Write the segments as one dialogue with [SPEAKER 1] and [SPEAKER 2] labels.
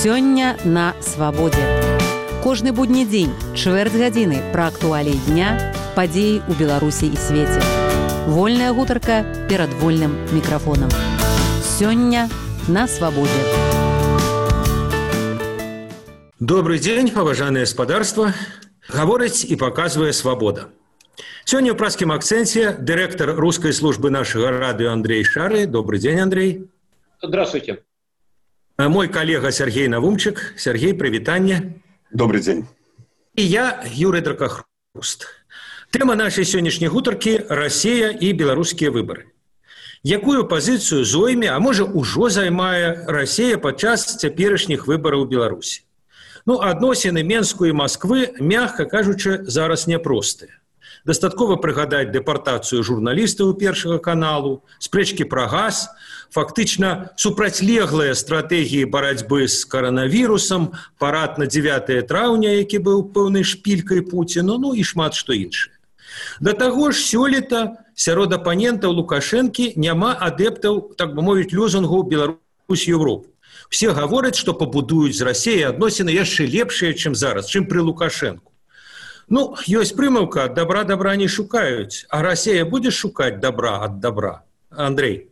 [SPEAKER 1] Сёння на свабодзе. Кожны будні дзень, чвэрць гадзіны пра актуаліі дня, падзеі ў Беларусі і свеце. Вольная гутарка перад вольным мікрафонам. Сёння на свабодзе.
[SPEAKER 2] Добрый дзень, паважанае спадарства. Гаворыць і паказвае свабода. Сёння ў праскім акцэнце дырэктар рускай службы нашага радыё Андрей Шары. Добрый дзень, Андрей.
[SPEAKER 3] Здравствуйте.
[SPEAKER 2] Мой коллега Сергей Навумчик. Сергей, привитание.
[SPEAKER 4] Добрый день.
[SPEAKER 2] И я, Юрий Дракохруст. Тема нашей сегодняшней гутарки – Россия и белорусские выборы. Якую позицию зойме, а может уже займае Россия подчас цяперашніх выбораў у Беларуси? Адносіны Менску и Москвы, мягко кажучы, зараз няпростыя. Дастаткова прыгадаць дэпартацыю журналістаў Першага каналу, спрэчкі пра газ, фактычна супрацьлеглыя стратэгіі барацьбы з каранавірусам, парад на 9 траўня, які быў пэўнай шпількай Пуціну, і шмат што іншае. Да таго ж сёлета сярод апанентаў Лукашэнкі няма адэптаў, так бы мовіць, лозунгу Беларусь-Европу. Все гавораць, што пабудуюць з Расіяй адносіны яшчэ лепшыя, чым зараз, чым пры Лукашэнку. Ёсць прымаўка, ад добра добра не шукаюць, а Россия будет шукать добра от добра? Андрей.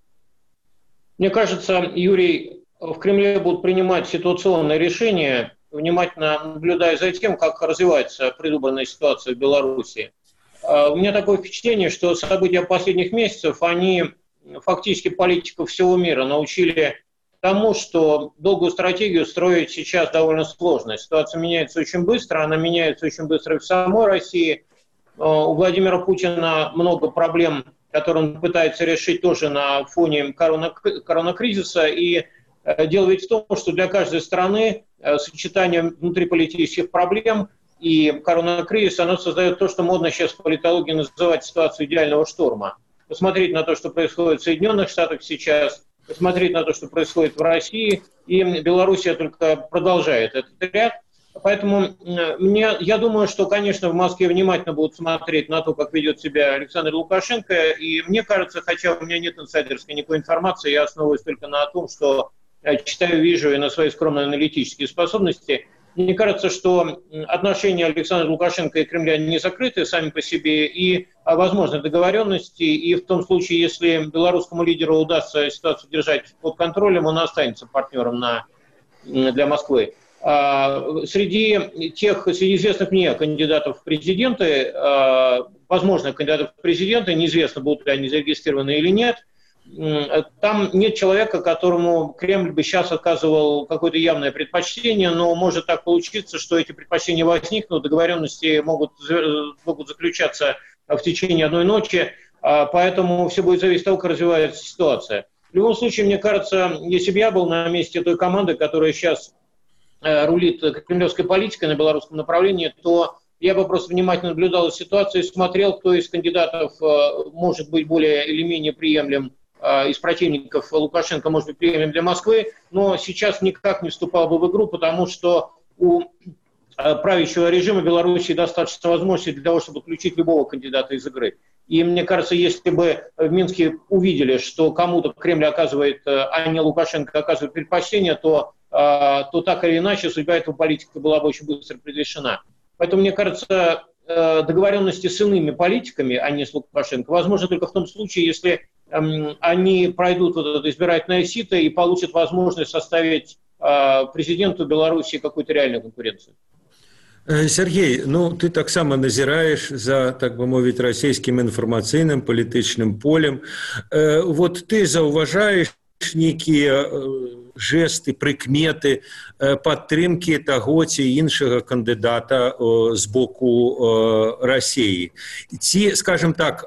[SPEAKER 3] Мне кажется, Юрий, в Кремле будут принимать ситуационные решения, внимательно наблюдая за тем, как развивается предвыборная ситуация в Беларуси. У меня такое впечатление, что события последних месяцев, они фактически политиков всего мира научили тому, что долгую стратегию строить сейчас довольно сложно. Ситуация меняется очень быстро, она меняется очень быстро в самой России. У Владимира Путина много проблем, которые он пытается решить тоже на фоне коронакризиса. И дело ведь в том, что для каждой страны сочетание внутриполитических проблем и коронакризиса, оно создает то, что модно сейчас в политологии называть ситуацию идеального шторма. Посмотреть на то, что происходит в Соединенных Штатах сейчас, посмотреть на то, что происходит в России, и Белоруссия только продолжает этот ряд. Поэтому я думаю, что, конечно, в Москве внимательно будут смотреть на то, как ведет себя Александр Лукашенко, и мне кажется, хотя у меня нет инсайдерской никакой информации, я основываюсь только на том, что читаю, вижу и на свои скромные аналитические способности, мне кажется, что отношения Александра Лукашенко и Кремля не закрыты сами по себе, и возможны договоренности, и в том случае, если белорусскому лидеру удастся ситуацию держать под контролем, он останется партнером для Москвы. Среди известных мне кандидатов в президенты, возможных кандидатов в президенты, неизвестно, будут ли они зарегистрированы или нет, там нет человека, которому Кремль бы сейчас оказывал какое-то явное предпочтение, но может так получиться, что эти предпочтения возникнут, договоренности могут заключаться в течение одной ночи, поэтому все будет зависеть от того, как развивается ситуация. В любом случае, мне кажется, если бы я был на месте той команды, которая сейчас рулит кремлевской политикой на белорусском направлении, то я бы просто внимательно наблюдал ситуацию и смотрел, кто из кандидатов может быть более или менее приемлем из противников Лукашенко, может быть, приемлем для Москвы, но сейчас никак не вступал бы в игру, потому что у правящего режима Беларуси достаточно возможностей для того, чтобы отключить любого кандидата из игры. И мне кажется, если бы в Минске увидели, что кому-то Кремль оказывает, а не Лукашенко оказывает предпочтение, то так или иначе судьба этого политика была бы очень быстро предрешена. Поэтому, мне кажется, договоренности с иными политиками, а не с Лукашенко, возможно только в том случае, если они пройдут вот это избирательное сито и получат возможность составить президенту Беларуси какую-то реальную конкуренцию.
[SPEAKER 2] Сергей, ты таксама назіраеш за, так бы мовіць, расійскім інфармацыйным палітычным полем. Вот ты заўважаеш нейкія жесты, прыкметы падтрымкі таго ці іншага кандыдата з боку Расіі? Ці, скажем так,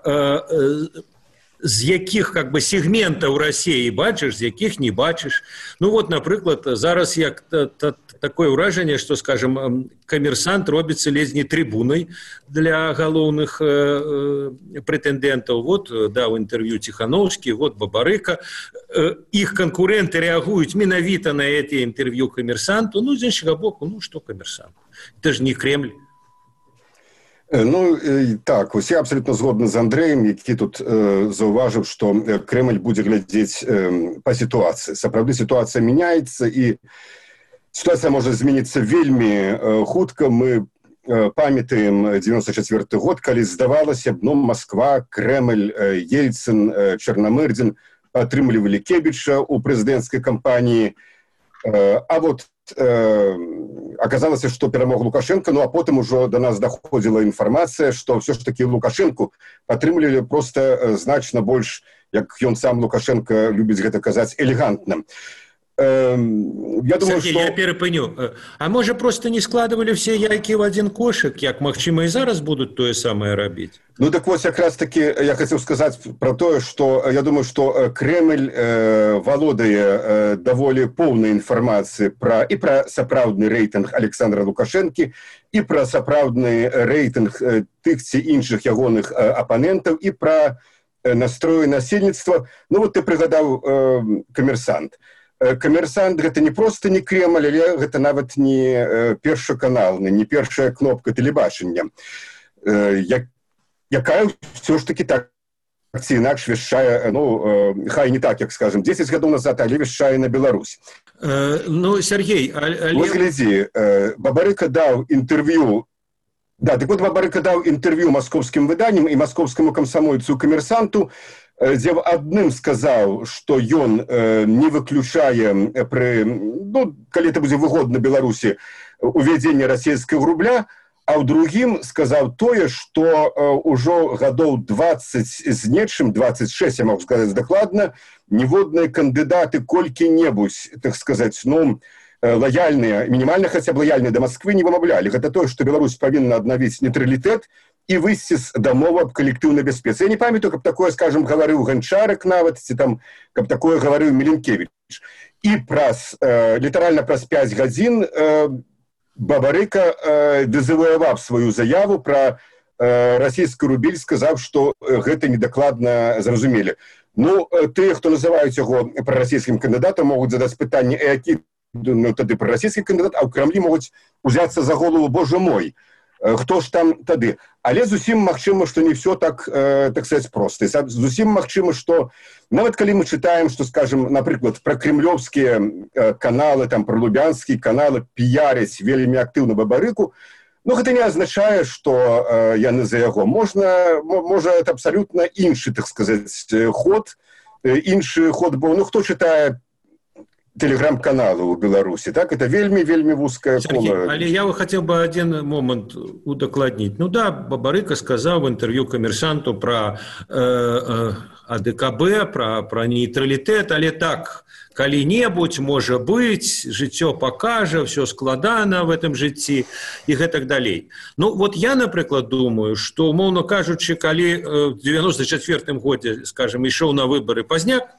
[SPEAKER 2] з якіх сегментаў Расіі бачыш, з якіх не бачыш? Напрыклад, зараз як такое ўражанне, што, скажем, камерсант робіцца ледзь не трыбунай для галоўных прэтэндэнтаў. Даў інтэрв'ю Ціхановскі, Бабарыка. Іх канкурэнты рэагуюць менавіта на эти інтэрв'ю камерсанту. З іншага боку, што камерсант? Это ж не Кремль.
[SPEAKER 4] Так, я абсолютно згодны з Андреем, які тут заўважыў, што Кремль будзе глядзець па сітуацыі. Сапраўды сітуацыя мяняецца, і ситуацыя можа змяніцца вельмі хутка. Мы памятаем 94 год, калі здавалася б, Москва, Кремль, Ельцин, Черномырдин атрымлівалі Кебіча у прэзідэнцкай кампаніі. А вот аказалася, што перамог Лукашенко, ну а потым ужо до нас даходзіла інфармацыя, што ўсё ж такі Лукашенку атрымлівалі проста значна больш, як ён сам Лукашенко любіць гэта казаць, элегантна. Я думаю,
[SPEAKER 2] Сергей,
[SPEAKER 4] что...
[SPEAKER 2] я перапыню. А можа, просто не складывали все яйки в один кошек, як, магчыма, и зараз будут тое самое рабіць?
[SPEAKER 4] Ну, так вот, как раз-таки я хотел сказать про то, что я думаю, что Кремль володае даволі полной информацией и про сапраўдны рейтинг Александра Лукашенко, и про сапраўдны рейтинг тых ці іншых ягоных оппонентов, и про настроі насельніцтва. Ну, вот ты прыгадаў «Камерсант». «Камерсант» — гэта не просто не Кремль, але гэта нават не першаканалны, не першая кнопка тэлебачання, якая все ж таки так ці інакш вяшчае, ну, хай не так, як, скажем, 10 гадоў назад, але вяшчае на Беларусь.
[SPEAKER 2] Ну, Сергей,
[SPEAKER 4] Вот глядзі, Бабарыка даў інтэрв'ю, да, так вот Бабарыка даў інтэрв'ю московскім выданням і московскаму камсамольцу «Камерсанту», дзе адным сказаў, што ён не выключае пры, ну, калі это будзе выгодна Беларусі, увядзенне расійскага рубля, а ў другім сказаў тое, што ўжо гадоў 20 з нечым, 26, я могу сказаць дакладна, ніводныя кандыдаты колькі-небудзь, так сказаць, ну, лояльныя, мінімальна хаця б лояльныя да Москвы не вымаўлялі. Гэта тое, што Беларусь павінна аднавіць нейтралітэт і выйсці з дамовы аб калектыўнай бяспецы. Я не памятаю, каб такое, скажем, гаварыў Ганчарык нават, ці там, каб такое гаварыў Міленкевіч. І літаральна праз 5 гадзін Бабарыка дезавуяваў сваю заяву пра расійскі рубель, сказаў, што гэта недакладна зразумелі. Ну, тыя, хто называюць яго прарасійскім кандыдатам, могуць задаць пытанне, які тады прарасійскі кандыдат, а ў Крамлі могуць узяцца за голову, боже мой, хто ж там тады. Але зусім магчыма, што не все так сказаць, проста. Зусім магчыма, што нават калі мы чытаем, што, скажем, напрыклад, пра кремлёвскія каналы, там, пра лубянскія каналы піяряць вельмі актыўна Бабарыку, ну, гэта не азначае, што яны за яго. Можа, это абсалютна іншы, так сказаць, ход, іншы ход быў. Ну, хто чытае телеграм-каналы у Беларусі, так? Это вельмі вузкое
[SPEAKER 2] Сергей,
[SPEAKER 4] поле.
[SPEAKER 2] але я хотел бы один момент удокладнить. Ну да, Бабарыка сказал в интервью «Коммерсанту» про АДКБ, про нейтралитет, але так, калі-небудзь, можа быць, жыццё пакажа, все складана в этом жыцці и гэтак далей. Ну вот я, напрыклад, думаю, что, умоўна кажучы, калі в 94-м годзе, скажем, ішоў на выборы Пазняк,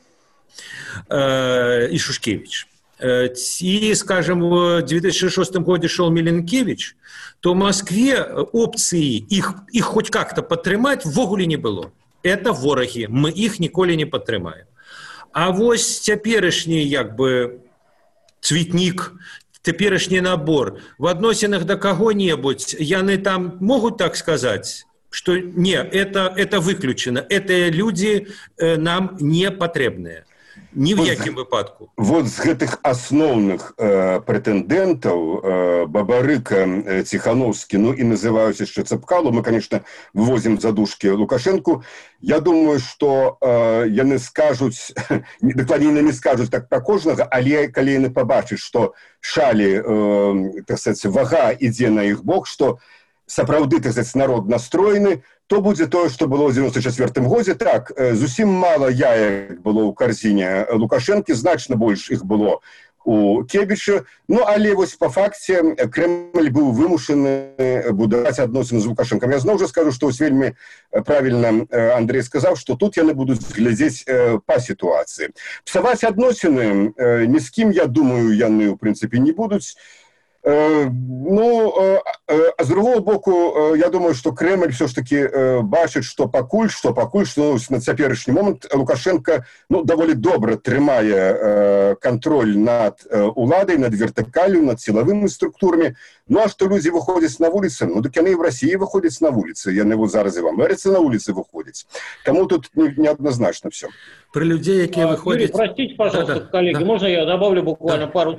[SPEAKER 2] и Шушкевич. И, скажем, в 2006 году шел Миленкевич, то в Москве опции их хоть как-то падтрымаць ввогуле не было. Это вораги, мы их ніколі не падтрымаем. А вось цяперашні, як бы, цветник, цяперашні набор в адносінах до кого-нибудь, яны там могут так сказать, что не, это выключено, это люди нам не потребные. Ні в якім выпадку.
[SPEAKER 4] Вот з гэтых асноўных прэтэндэнтаў Бабарыка, Ціхановскі, ну і называюць яшчэ Цапкалу, мы, конечно, вывозім задушкі Лукашенку. Я думаю, што яны скажуць, дакладней не скажуць так пра кожнага, але калі яны пабачаць, што шалі, так сказаць, вага ідзе на іх бок, што сапраўды, так сказаць, народ настроены, то будзе тое, што было ў 94-м годзе. Так, зусім мала яек было ў карзіне Лукашэнкі, значна больш іх было у Кебіча. Ну, але вось па факце Кремль быў вымушаны будаваць адносіны з Лукашэнкам. Я зноў жа скажу, што вельмі правільна Андрей сказаў, што тут яны будуць глядзець па сітуацыі. Псаваць адносіны ні з кім, я думаю, яны, ў прынцыпе, не будуць. Ну, а з другого боку, я думаю, што Кремль все ж таки бачыць, што пакуль што на цяперашні момант Лукашенко, ну, даволі добра трымае кантроль над уладай, над вертыкалю, над сілавымі структурамі. Ну, а што людзі выходзяць на вуліцы? Ну, так яны і в России выходзяць на вуліцы, яны вот зараз і в Амерыцы на вуліцы выходзяць. Таму тут неоднозначно все.
[SPEAKER 2] Про людей, якія выходзяць...
[SPEAKER 3] Простите, пожалуйста, коллеги, можно я добавлю буквально пару слов?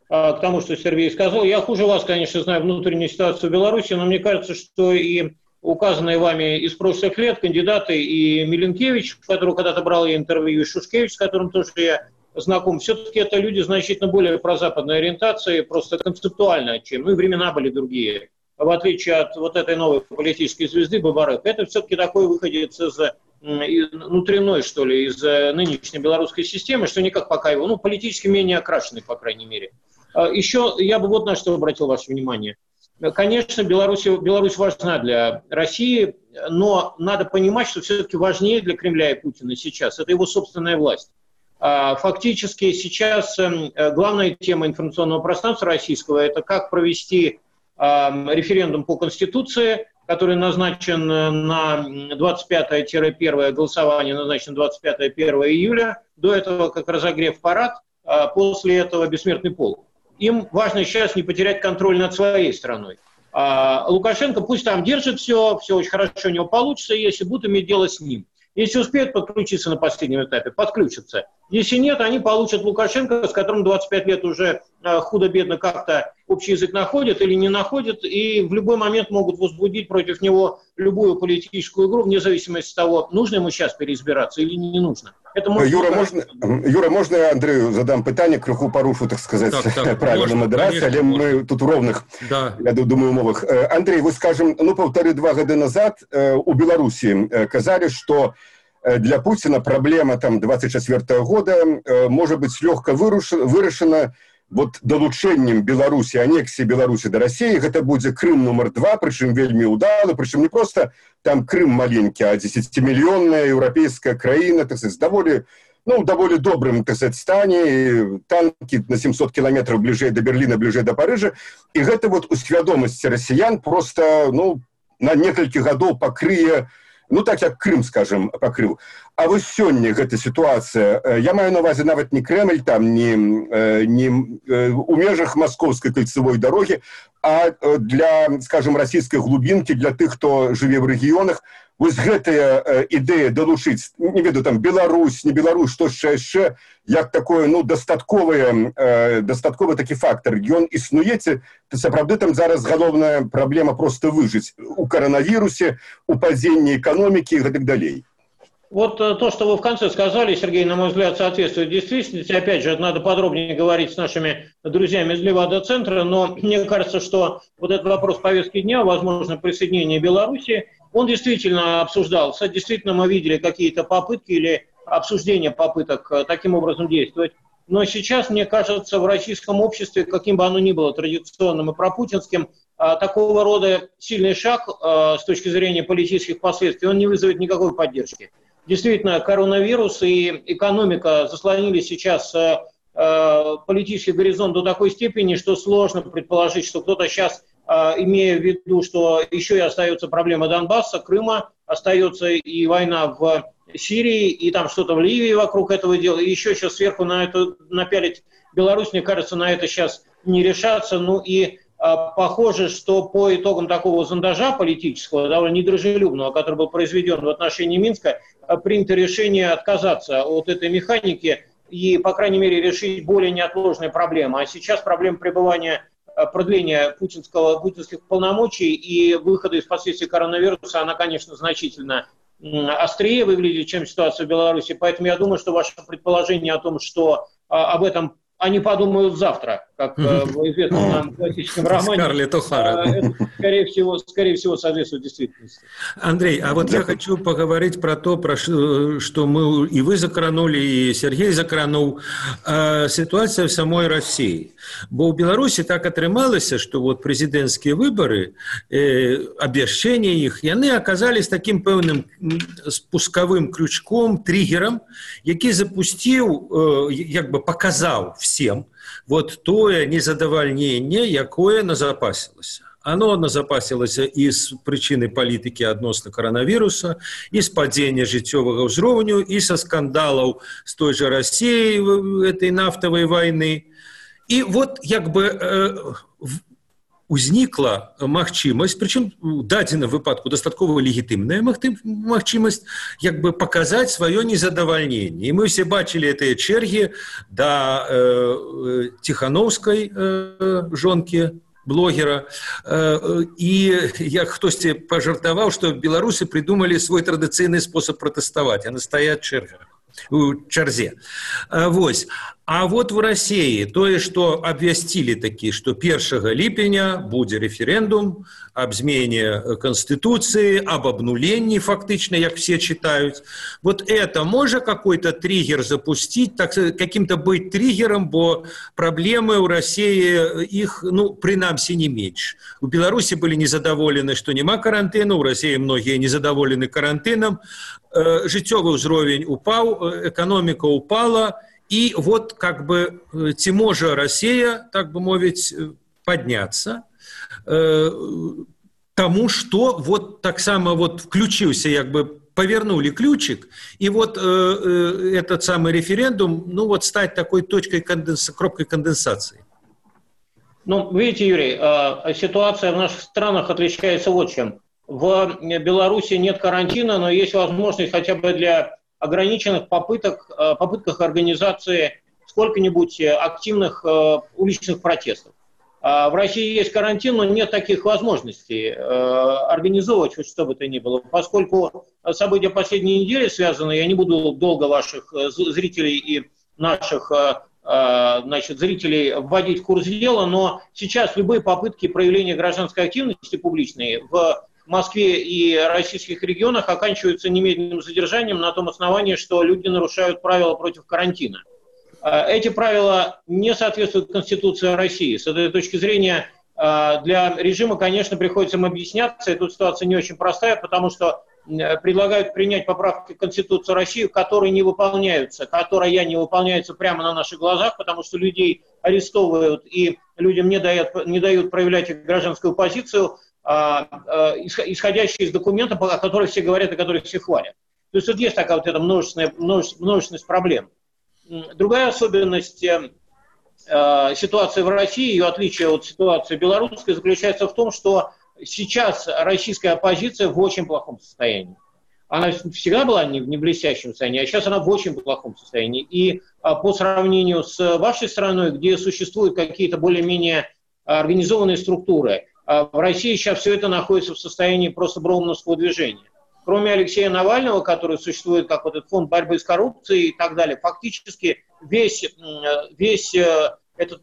[SPEAKER 3] к тому, что Сергей сказал. Я хуже вас, конечно, знаю внутреннюю ситуацию в Беларуси, но мне кажется, что и указанные вами из прошлых лет кандидаты, и Миленкевич, у которого когда-то брал я интервью, и Шушкевич, с которым тоже я знаком, все-таки это люди значительно более прозападной ориентации, просто концептуально, чем, и времена были другие. В отличие от вот этой новой политической звезды Бабарык, это все-таки такой выходец из внутренной, что ли, из нынешней белорусской системы, что никак пока его, политически менее окрашенный, по крайней мере. Еще я бы вот на что обратил ваше внимание. Конечно, Беларусь важна для России, но надо понимать, что все-таки важнее для Кремля и Путина сейчас – это его собственная власть. Фактически сейчас главная тема информационного пространства российского – это как провести референдум по Конституции, который назначен на 25-1 голосование, назначено 25-1 июля. До этого как разогрев парад, после этого бессмертный полк. Им важно сейчас не потерять контроль над своей страной. Лукашенко пусть там держит все очень хорошо у него получится, если будут иметь дело с ним. Если успеют подключиться на последнем этапе, подключатся. Если нет, они получат Лукашенко, с которым 25 лет уже худо-бедно как-то общий язык находят или не находят, и в любой момент могут возбудить против него любую политическую игру, вне зависимости от того, нужно ему сейчас переизбираться или не нужно.
[SPEAKER 4] Юра, можна я Андрею задам питання, криху порушу, так сказати, правила модерації, але ми тут у ровних, я думаю, умовах. Андрей, вы, скажем, 1,5-2 года назад у Беларуси казали, что для Путина проблема там 24 года может быть легко вырашена вот долучением Беларуси, аннексии Беларуси до России. Это будет Крым номер 2, причем вельми удало, причем не просто там Крым маленький, а 10-миллионная европейская краина, так сказать, с довольно добрым, так сказать, стане, танки на 700 километров ближе до Берлина, ближе до Парижа. И это вот у свядомости россиян просто, на несколько годов покрые, так як Крым, скажем, покрыл. А вось сёння эта ситуация, я маю на увазе нават не Кремль, там не у межах Московской кольцевой дороги, а для, скажем, российской глубинки, для тех, кто живе в регионах, вось гэтая ідэя долучыць, не веду, там, Беларусь, не Беларусь, што яшчэ, як такое, дастатковы такі фактор. Ён існуеце, то сапраўды там зараз галоўная праблема просто выжыць у коронавирусе, у падзенні экономики и так далее.
[SPEAKER 3] Вот то, что вы в конце сказали, Сергей, на мой взгляд, соответствует действительности. Опять же, надо подробнее говорить с нашими друзьями из Левада-центра, но мне кажется, что вот этот вопрос повестки дня, возможно, присоединение Беларуси, он действительно обсуждался. Действительно, мы видели какие-то попытки или обсуждение попыток таким образом действовать. Но сейчас, мне кажется, в российском обществе, каким бы оно ни было традиционным и пропутинским, такого рода сильный шаг с точки зрения политических последствий, он не вызовет никакой поддержки. Действительно, коронавирус и экономика заслонили сейчас политический горизонт до такой степени, что сложно предположить, что кто-то сейчас, имея в виду, что еще и остается проблема Донбасса, Крыма, остается и война в Сирии, и там что-то в Ливии вокруг этого дела, и еще сейчас сверху на это напялить Беларусь, мне кажется, на это сейчас не решаться. Похоже, что по итогам такого зондажа политического, довольно недружелюбного, который был произведен в отношении Минска, принято решение отказаться от этой механики и, по крайней мере, решить более неотложные проблемы. А сейчас проблема продления путинских полномочий и выхода из последствий коронавируса, она, конечно, значительно острее выглядит, чем ситуация в Беларуси. Поэтому я думаю, что ваше предположение о том, что об этом они подумают завтра, как в известном нам классическом романе.
[SPEAKER 2] Скарлетт О'Хара.
[SPEAKER 3] Это, скорее всего, соответствует действительности.
[SPEAKER 2] Андрей, а вот я хочу поговорить про то, что мы и вы закранули, и Сергей закранул, ситуация в самой России. Бо у Беларуси так атрымалася, что вот президентские выборы, обвяшчэнне их, яны оказались таким пэўным спусковым крючком, триггером, які запусціў, як бы показал всем вот тое незадавальненне, якое назапасілася. Оно назапасілася і з прычыны палітыкі адносна коронавируса, і з падзення жыццёвага ўзроўню, і са скандалаў з той же Россией этой нафтовой войны. И вот как бы узнікла магчымасць, прычым у дадзеным выпадку дастаткова легітымная магчымасць, як бы паказаць сваё незадавальненне. І мы ўсе бачылі гэтыя чэргі да Ціханаўскай жонкі блогера, і як хтосьці пажартаваў, што беларусы прыдумалі свой традыцыйны спосаб пратэставаць, а настаяць у чарзе. Вось. А вот в России тое, што абвясцілі такі, што 1 ліпеня будзе рэферэндум аб змене Конституции, об обнулении фактично, як все читают. Вот это может какой-то триггер запустить, так, каким-то быть триггером, бо проблемы у России их, принамсі не меньше. У Беларуси были незадоволены, что нема карантина, у России многие незадоволены карантином, жыццёвы ўзровень упаў, экономика упала, и вот как бы ці можа Россия, так бы мовіць, подняться, тому, что вот так само вот включился, як бы повернули ключик, и вот этот самый референдум, вот стать такой точкой кропкой конденсации.
[SPEAKER 3] Видите, Юрий, ситуация в наших странах отличается вот чем. В Беларуси нет карантина, но есть возможность хотя бы для ограниченных попытках организации сколько-нибудь активных уличных протестов. В России есть карантин, но нет таких возможностей организовывать хоть что бы то ни было. Поскольку события последней недели связаны, я не буду долго ваших зрителей и наших зрителей вводить в курс дела, но сейчас любые попытки проявления гражданской активности публичной в Москве и российских регионах оканчиваются немедленным задержанием на том основании, что люди нарушают правила против карантина. Эти правила не соответствуют Конституции России. С этой точки зрения для режима, конечно, приходится им объясняться. И тут ситуация не очень простая, потому что предлагают принять поправки в Конституцию России, которые не выполняются прямо на наших глазах, потому что людей арестовывают и людям не дают проявлять их гражданскую позицию, исходящие из документов, о которых все говорят и которых все хвалят. То есть вот есть такая вот эта множественность проблем. Другая особенность ситуации в России, ее отличие от ситуации белорусской, заключается в том, что сейчас российская оппозиция в очень плохом состоянии. Она всегда была не в блестящем состоянии, а сейчас она в очень плохом состоянии. И по сравнению с вашей страной, где существуют какие-то более-менее организованные структуры, в России сейчас все это находится в состоянии просто броуновского движения. Кроме Алексея Навального, который существует как вот этот фонд борьбы с коррупцией и так далее, фактически весь этот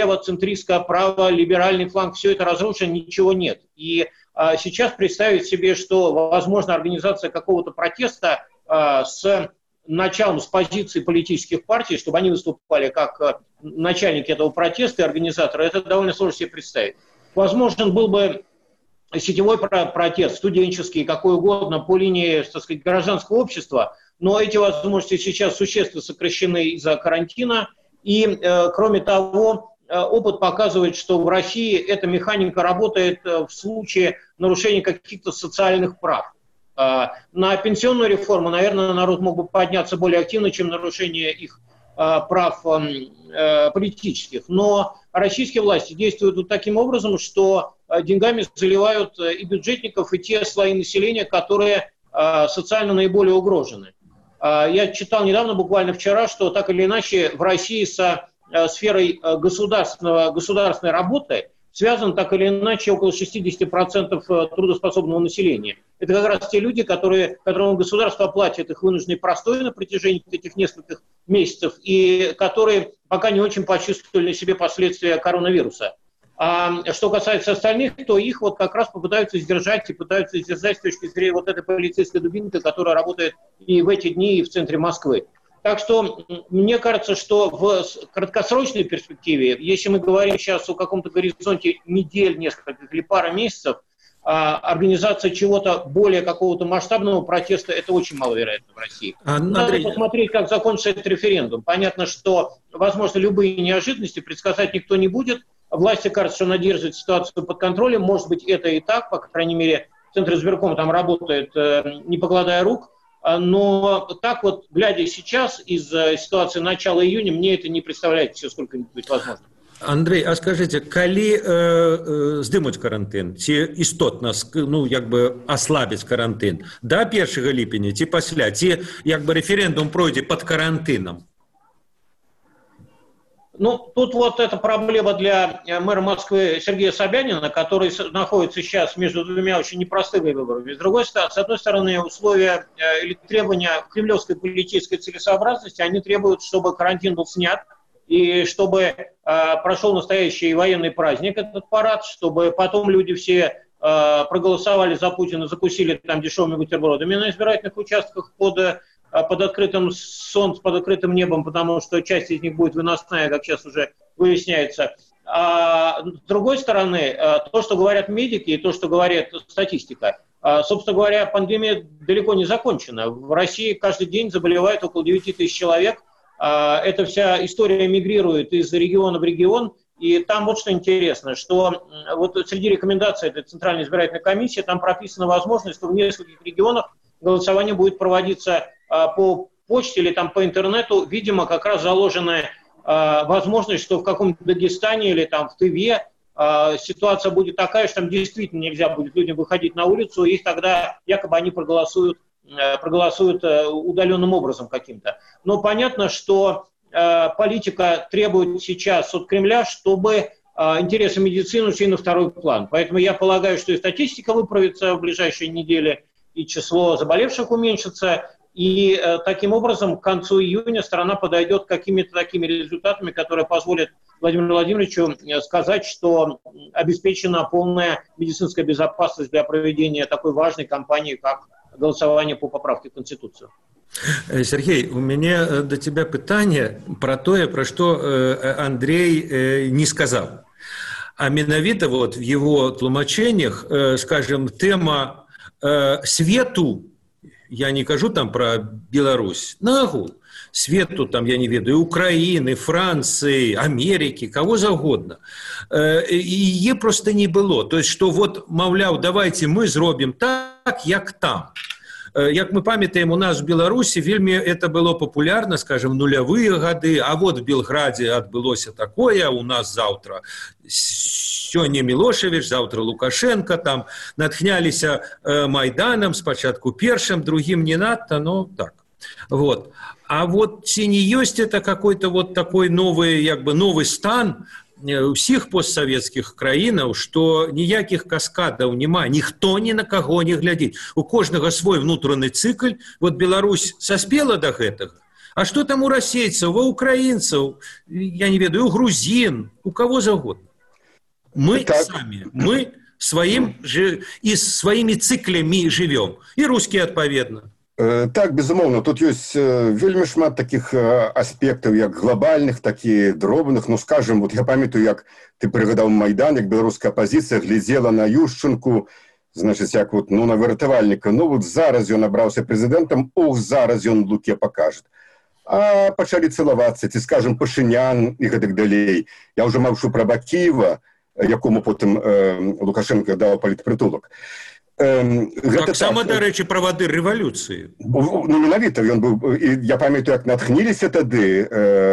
[SPEAKER 3] лево-центристско-право-либеральный фланг, все это разрушено, ничего нет. И сейчас представить себе, что возможно организация какого-то протеста с началом, с позиции политических партий, чтобы они выступали как начальники этого протеста и организаторы, это довольно сложно себе представить. Возможен был бы сетевой протест, студенческий, какой угодно, по линии, так сказать, гражданского общества, но эти возможности сейчас существенно сокращены из-за карантина. И, кроме того, опыт показывает, что в России эта механика работает в случае нарушения каких-то социальных прав. На пенсионную реформу, наверное, народ мог бы подняться более активно, чем нарушение их прав политических. Но российские власти действуют вот таким образом, что деньгами заливают и бюджетников, и те слои населения, которые социально наиболее угрожены. Я читал недавно, буквально вчера, что так или иначе в России со сферой государственной работы связано так или иначе около 60% трудоспособного населения. Это как раз те люди, которым государство оплатит их вынужденный простой на протяжении этих нескольких месяцев, и которые пока не очень почувствовали на себе последствия коронавируса. А что касается остальных, то их вот как раз попытаются сдержать с точки зрения вот этой полицейской дубинки, которая работает и в эти дни, и в центре Москвы. Так что мне кажется, что в краткосрочной перспективе, если мы говорим сейчас о каком-то горизонте недель, нескольких или пары месяцев, организация чего-то более какого-то масштабного протеста, это очень маловероятно в России. Надо посмотреть, как закончится этот референдум. Понятно, что, возможно, любые неожиданности предсказать никто не будет. Власти кажется, что она держит ситуацию под контролем. Может быть, это и так, по крайней мере, Центр избиркома там работает, не покладая рук. Но так вот, глядя сейчас из ситуации начала июня, мне это не представляет все сколько-нибудь возможно.
[SPEAKER 2] Андрей, а скажите, калі здымуць карантын, ці істотна аслабіць карантын до 1 ліпеня, ці пасля, ці референдум пройдзе под карантыном?
[SPEAKER 3] Ну, тут вот эта проблема для мэра Москвы Сергея Собянина, который находится сейчас между двумя очень непростыми выборами. С другой стороны, с одной стороны, условия или требования кремлевской политической целесообразности, они требуют, чтобы карантин был снят, и чтобы прошел настоящий военный праздник, этот парад, чтобы потом люди все проголосовали за Путина, закусили там дешевыми бутербродами на избирательных участках под открытым солнцем, под открытым небом, потому что часть из них будет выносная, как сейчас уже выясняется. А с другой стороны, то, что говорят медики и то, что говорит статистика, собственно говоря, пандемия далеко не закончена. В России каждый день заболевает около 9 тысяч человек. Эта вся история мигрирует из региона в регион. И там вот что интересно, что вот среди рекомендаций этой Центральной избирательной комиссии там прописана возможность, что в нескольких регионах голосование будет проводиться по почте или там по интернету. Видимо, как раз заложенная возможность, что в каком-то Дагестане или там в Тыве ситуация будет такая, что там действительно нельзя будет людям выходить на улицу, и тогда якобы они проголосуют удаленным образом каким-то. Но понятно, что политика требует сейчас от Кремля, чтобы интересы медицины ушли на второй план. Поэтому я полагаю, что и статистика выправится в ближайшие недели, и число заболевших уменьшится, и таким образом к концу июня страна подойдет к какими-то такими результатами, которые позволят Владимиру Владимировичу сказать, что обеспечена полная медицинская безопасность для проведения такой важной кампании, как голосование по поправке в Конституцию.
[SPEAKER 2] Сергей, у меня до тебя питание про то, про что Андрей не сказал. А менавіта вот в его тлумачениях, скажем, тема свету, я не кажу там про Беларусь, нагул, свету там, я не ведаю, Украины, Франции, Америки, кого загодно. И просто не было. То есть, что вот, мовляв, давайте мы зробим так, як там. Як мы памятаем, у нас в Беларуси вельми это было популярно, скажем, нулевые годы, а вот в Белграде отбылося такое, у нас завтра сёння Милошевич, завтра Лукашенко, там натхнялися Майданом, спочатку первым, другим не надо, но так. Вот. А вот ці не есть это какой-то вот такой новый, новый стан всех постсоветских краінаў, что ніякіх каскадаў няма, ніхто ні на каго не глядзіць. У кожнага свой внутренний цикл. Вот Беларусь саспела до гэтага. А что там у расейцаў, у украинцев, я не ведаю, у грузин, у кого загодно. Мы сами, мы своими циклями живем. И русские отповедно.
[SPEAKER 4] Так, безумоўна, тут ёсць вельмі шмат такіх аспектаў, як глобальных, так і дробных. Ну, скажем, вот я памятаю, як ты прыгадаў Майдан, як беларуская апозіцыя глядзела на Ющенку, значыць, як вот, на выратавальніка. Ну, вот зараз ён набраўся прэзідэнтам, зараз ён Луке пакажет. А пачалі цалавацца, ці, скажем, Пашынян і гэтак далей. Я ўжо маўчу пра Бакіева, якому потым Лукашенко даў палітпрытулак.
[SPEAKER 2] Таксама, да рэчы, правады рэвалюцыі.
[SPEAKER 4] Ну, менавіта, ён быў, я памятаю, як натхніліся тады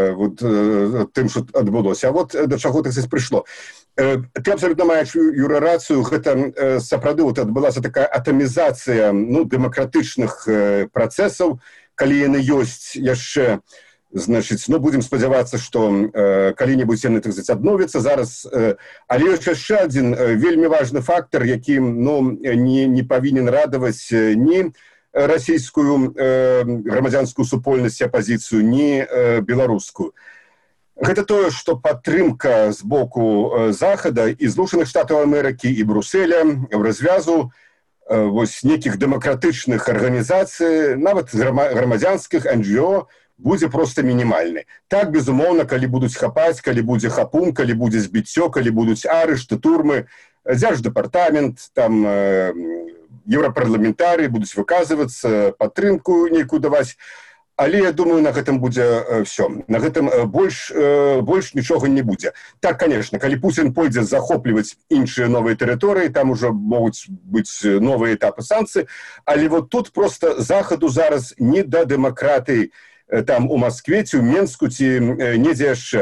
[SPEAKER 4] тым, што адбылося. А вот да чаго так прыйшло. Ты абсолютно маеш, Юра, рацыю, гэта сапраўды адбылася такая атамізацыя дэмакратычных працэсаў, калі яны ёсць яшчэ. Значыць, будем спадзявацца, што калі-небудзь яны, так сказаць, адновяцца зараз. Але ёсць яшчэ адзін вельмі важны фактар, які не павінен радаваць ні расійскую грамадзянскую супольнасць, апазіцыю, ні беларускую. Гэта тое, што падтрымка з боку Захада і Злучаных Штатаў Амерыкі, і Брюсселя ў развязу нейкіх дэмакратычных арганізацый, нават грамадзянскіх, NGO, будзе просто мінімальны. Так, безумоўна, калі будуць хапаць, калі будзе хапун, калі будзе збіццё, калі будуць арышты, турмы, дзярждэпартамент, там еўрапарламентарыі будуць выказвацца, падтрымку нейкую даваць. Але, я думаю, на гэтым будзе всё. На гэтым больш нічога не будзе. Так, конечно, калі Путин пойдзе захопліваць іншыя новыя тэрыторыі, там ужо могуць быць новыя этапы санкцый, але вот тут просто Захаду зараз не да дэмакратыі, там у Москве, ці ў Менску, ці недзе яшчэ.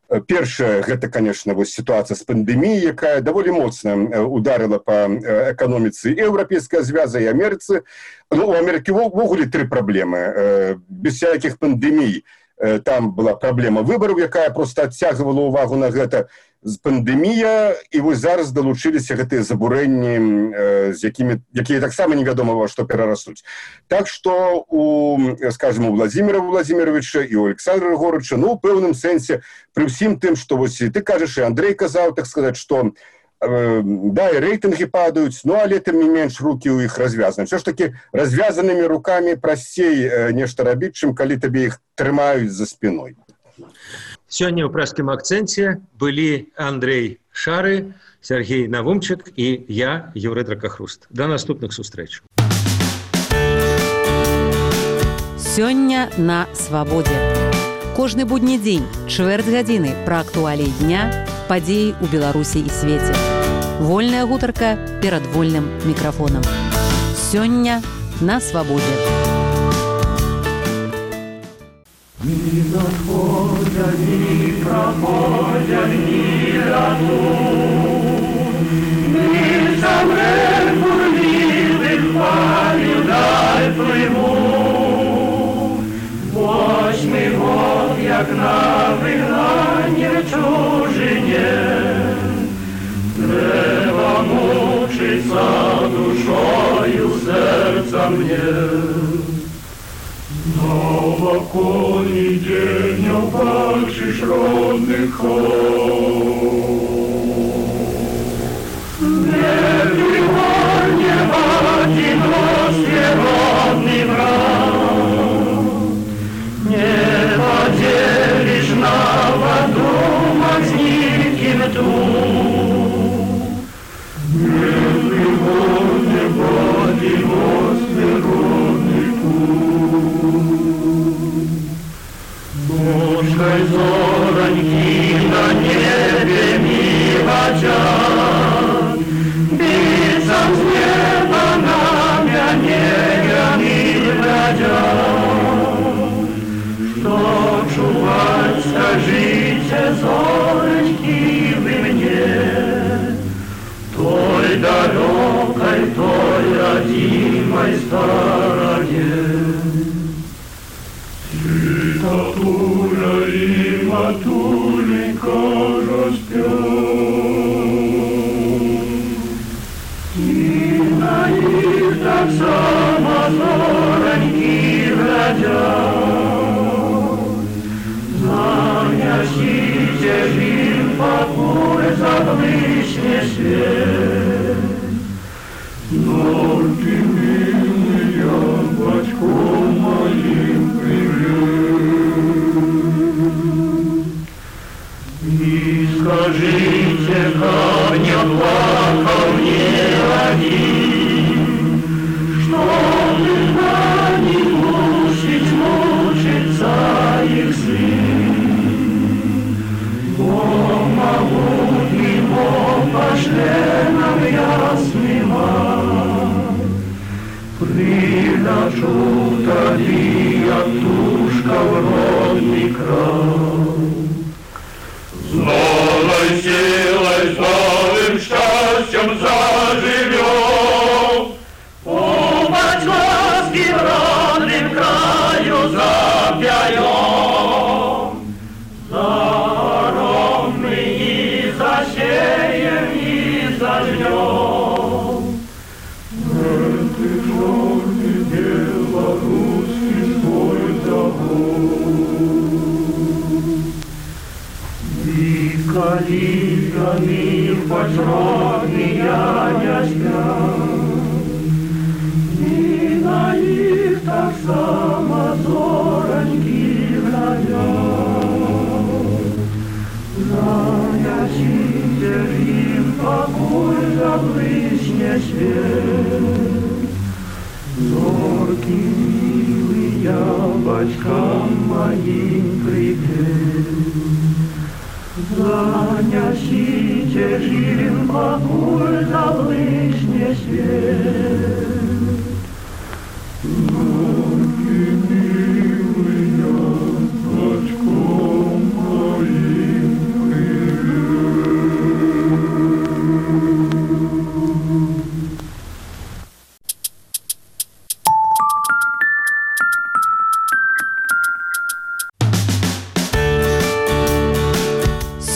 [SPEAKER 4] Першае, гэта, конечно, вось сітуацыя з пандэміяй, якая даволі моцна ударыла па эканоміцы і Еўрапейскага звяза, і Амерыцы. Ну, у Амерыкі ввогуле 3 праблемы. Без всякіх пандэмій там была праблема выбараў, якая проста адцягвала ўвагу на гэта. Пандэмія, і вось зараз далучыліся гэтыя забурэнні, якія таксама невядома во што перарастуць. Так што, скажем, у Владзіміра Владзіміровича і у Александра Григоровича, ну, у пэўным сэнсе, пры ўсім тым, што вось ты кажаш, і Андрей казаў, так сказаць, што да, і рэйтынгі падаюць, ну, але тым не менш рукі ў іх развязаны. Все ж таки, развязанымі рукамі прасцей нешта рабіць, чым калі табе іх трымаюць за спіной.
[SPEAKER 2] Сёння ў прэскім акцэнце былі Андрей Шары, Сергей Навумчык і я, Юрый Дракахруст. Да наступных сустрэч.
[SPEAKER 1] Сёння на свабодзе. Кожны будні дзень, чвэрць гадзіны пра актуаліі дня, падзеі ў Беларусі і свеце. Вольная гутарка перад вольным мікрафонам. Сёння на свабодзе.
[SPEAKER 5] Ни заходя, ни проходя, ни рядом, ни замрет бурливых палью даль плыву. 8-й год, як на вигнанні в чужині, треба мучиться душою, сердца мне. Новокольный день опавших родных нет его не в одиночестве родный брат, не поделишь на подумах с никем тут. Нет его не в одиночестве родный Божкой зороньки на небе мигачат, бицам с неба на мяне глядят. Что чувать, скажите, зороньки вы мне, той далекой, той родимой стороне. Татуля и матуленька распят, и на них так само зороньки глядят. Занесите им покой за ближний свет, норки милые батьком моим и скажите, как не плакал не один, что тогда не мучить, мучиться их сын. О, могутный Бог, пошле нам ясный мать, приношу тоді, як тушка в родный край. С новой силой, с новым счастьем заживем, у батьковским родным краю запяем. Заром мы и засеем, и зажнем. Этой черный белорусский свой завод. И каликами почетные не спят, и на них так само зороньки глядят. Занесите им покой за ближний свет, зорки милые батькам моим привет. Занесите им покой за ближний свет, зорки милые батькам моим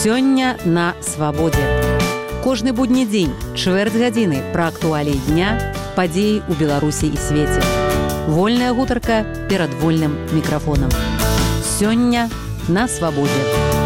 [SPEAKER 1] Сёння на свабодзе. Кожны будні дзень, чвэрць гадзіны пра актуаліі дня, падзеі ў Беларусі і свеце. Вольная гутарка перад вольным мікрафонам. Сёння на свабодзе.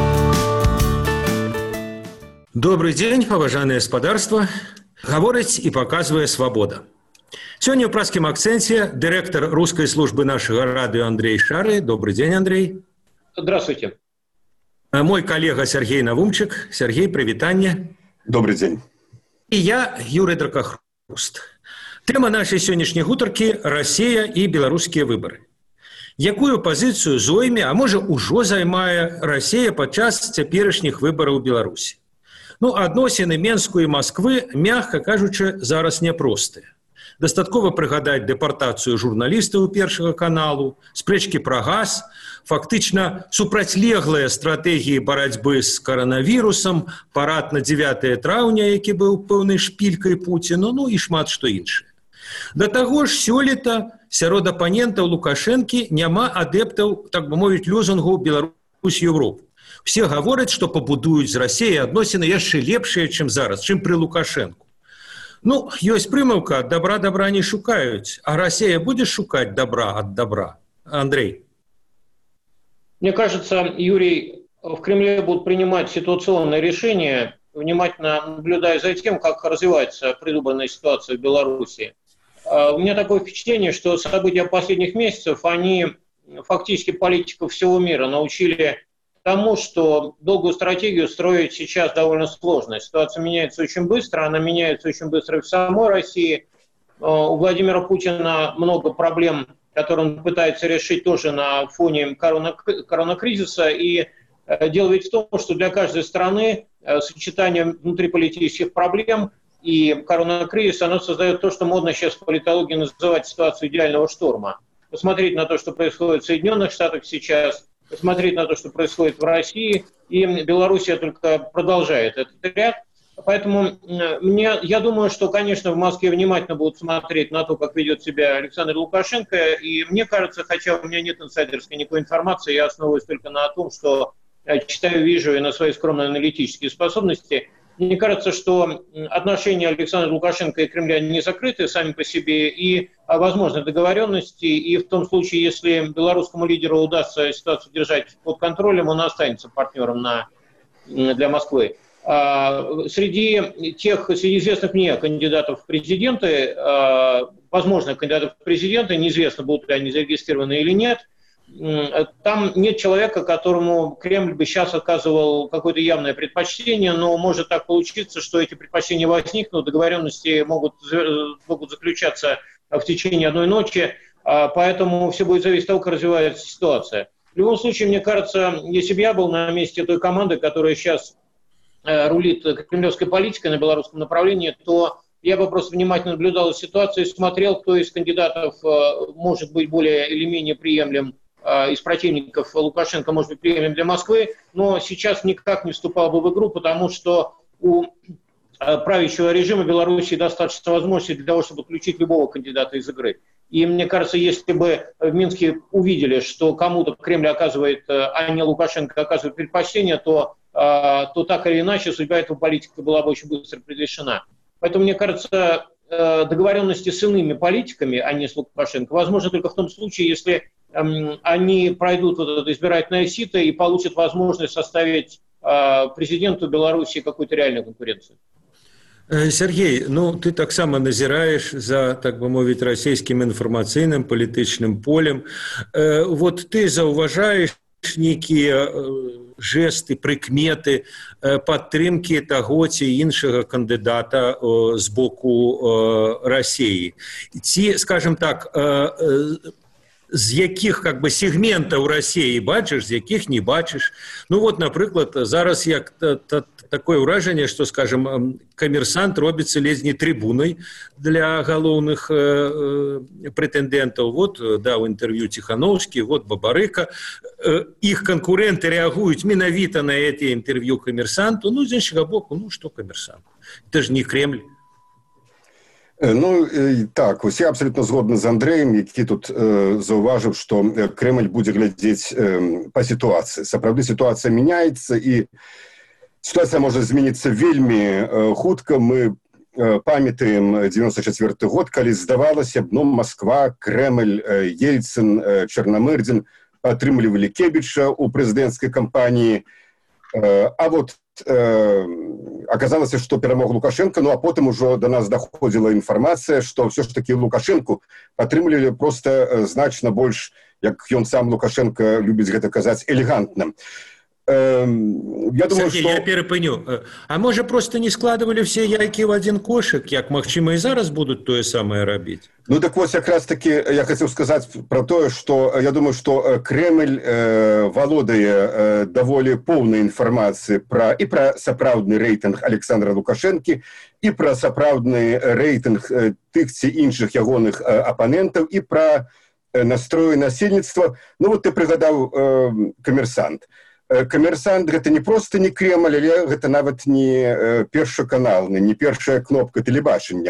[SPEAKER 2] Добрый день, паважанае спадарства. Гаворыць і паказвае свабода. Сёння ў праскім акцэнце дырэктар рускай службы нашага радыё Андрей Шары. Добрый день, Андрей.
[SPEAKER 3] Здравствуйте.
[SPEAKER 2] Мой коллега Сергей Навумчик. Сергей, привитание.
[SPEAKER 4] Добрый день.
[SPEAKER 2] И я, Юрий Дракохруст. Тема нашей сегодняшней гутарки – Россия и белорусские выборы. Якую позицию зойме, а может уже займае Россия подчас цяперашніх выбораў у Беларуси? Адносіны Менску и Москвы, мягко кажучы, зараз няпростыя. Дастаткова прыгадаць дэпартацыю журналістаў Першага каналу, спрэчкі пра газ, фактычна супрацьлеглыя стратэгіі барацьбы з каранавірусам, парад на 9 траўня, які быў пэўнай шпількай Пуціну, і шмат што іншае. Да таго ж сёлета сярод апанентаў Лукашэнкі няма адэптаў, так бы мовіць, лозунгу Беларусь-Европу. Все гавораць, што пабудуюць з Расіяй адносіны яшчэ лепшыя, чым зараз, чым пры Лукашэнку. Ёсць прымаўка, ад добра добра не шукаюць, а Россия будет шукать добра от добра? Андрей.
[SPEAKER 3] Мне кажется, Юрий, в Кремле будут принимать ситуационные решения, внимательно наблюдая за тем, как развивается предвыборная ситуация в Беларуси. У меня такое впечатление, что события последних месяцев, они фактически политиков всего мира научили тому, что долгую стратегию строить сейчас довольно сложно. Ситуация меняется очень быстро, она меняется очень быстро в самой России. У Владимира Путина много проблем, которые он пытается решить тоже на фоне коронакризиса. И дело ведь в том, что для каждой страны сочетание внутриполитических проблем и коронакризиса, оно создает то, что модно сейчас в политологии называть ситуацию идеального шторма. Посмотреть на то, что происходит в Соединенных Штатах сейчас, посмотреть на то, что происходит в России, и Белоруссия только продолжает этот ряд. Поэтому я думаю, что, конечно, в Москве внимательно будут смотреть на то, как ведет себя Александр Лукашенко, и мне кажется, хотя у меня нет инсайдерской никакой информации, я основываюсь только на том, что читаю, вижу и на свои скромные аналитические способности, мне кажется, что отношения Александра Лукашенко и Кремля не закрыты сами по себе, и возможны договоренности, и в том случае, если белорусскому лидеру удастся ситуацию держать под контролем, он останется партнером для Москвы. Среди известных мне кандидатов в президенты, возможных кандидатов в президенты, неизвестно, будут ли они зарегистрированы или нет, там нет человека, которому Кремль бы сейчас оказывал какое-то явное предпочтение, но может так получиться, что эти предпочтения возникнут, договоренности могут заключаться в течение одной ночи, поэтому все будет зависеть от того, как развивается ситуация. В любом случае, мне кажется, если бы я был на месте той команды, которая сейчас рулит кремлевской политикой на белорусском направлении, то я бы просто внимательно наблюдал ситуацию и смотрел, кто из кандидатов может быть более или менее приемлем из противников Лукашенко, может быть, приемлем для Москвы, но сейчас никак не вступал бы в игру, потому что у правящего режима Беларуси достаточно возможностей для того, чтобы отключить любого кандидата из игры. И мне кажется, если бы в Минске увидели, что кому-то Кремль оказывает, а не Лукашенко оказывает предпочтение, то так или иначе судьба этого политика была бы очень быстро предрешена. Поэтому, мне кажется, договоренности с иными политиками, а не с Лукашенко, возможно только в том случае, если они пройдут вот это избирательное сито и получат возможность составить президенту Беларуси какую-то реальную конкуренцию.
[SPEAKER 2] Сергей, ты таксама назіраеш за, так бы мовіць, расійскім інфармацыйным палітычным полем. Вот ты заўважаеш нейкія жесты, прыкметы падтрымкі таго ці іншага кандыдата з боку Расіі. Ці, скажем так, з якіх сегментаў Расіі бачыш, з якіх не бачыш. Напрыклад, зараз як такое ўражанне, што, скажем, камерсант робіцца ледзь не трыбунай для галоўных прэтэндэнтаў. Даў інтэрв'ю Ціхановскі, Бабарыка. Іх канкурэнты рэагуюць менавіта на эти інтэрв'ю камерсанту. З іншага боку, што камерсант? Это ж не Кремль.
[SPEAKER 4] Так, я абсолютно згодны з Андреем, які тут заўважыў, што Кремль будзе глядзець па сітуацыі. Сапраўды сітуацыя мяняецца, і ситуацыя можа змяніцца вельмі хутка. Мы памятаем 94 год, калі здавалася б, Москва, Кремль, Ельцин, Черномырдин атрымлівалі Кебіча у прэзідэнцкай кампаніі. А вот оказалось, что перемог Лукашенко, ну а потом уже до нас доходила информация, что все ж таки Лукашенко атрымлівалі просто значно больше, як ён сам Лукашенко любіць гэта казаць, элегантным. Я думаю,
[SPEAKER 2] Сергей,
[SPEAKER 4] что...
[SPEAKER 2] я перепыню. А може просто не складывали все яйки в один кошик, як магчыма и зараз будут тое самое рабіць?
[SPEAKER 4] Ну так вот, как раз таки я хотел сказать про то, что я думаю, что Кремль володае даволі полной информацией и про сапраўдны рейтинг Александра Лукашенко, и про сапраўдны рейтинг тых ці іншых ягоных оппонентов, и про настрой насельніцтва. Ну вот ты прыгадаў «Камерсант». «Камерсант» — гэта не просто не Кремль, але гэта нават не першаканалны, не першая кнопка тэлебачання,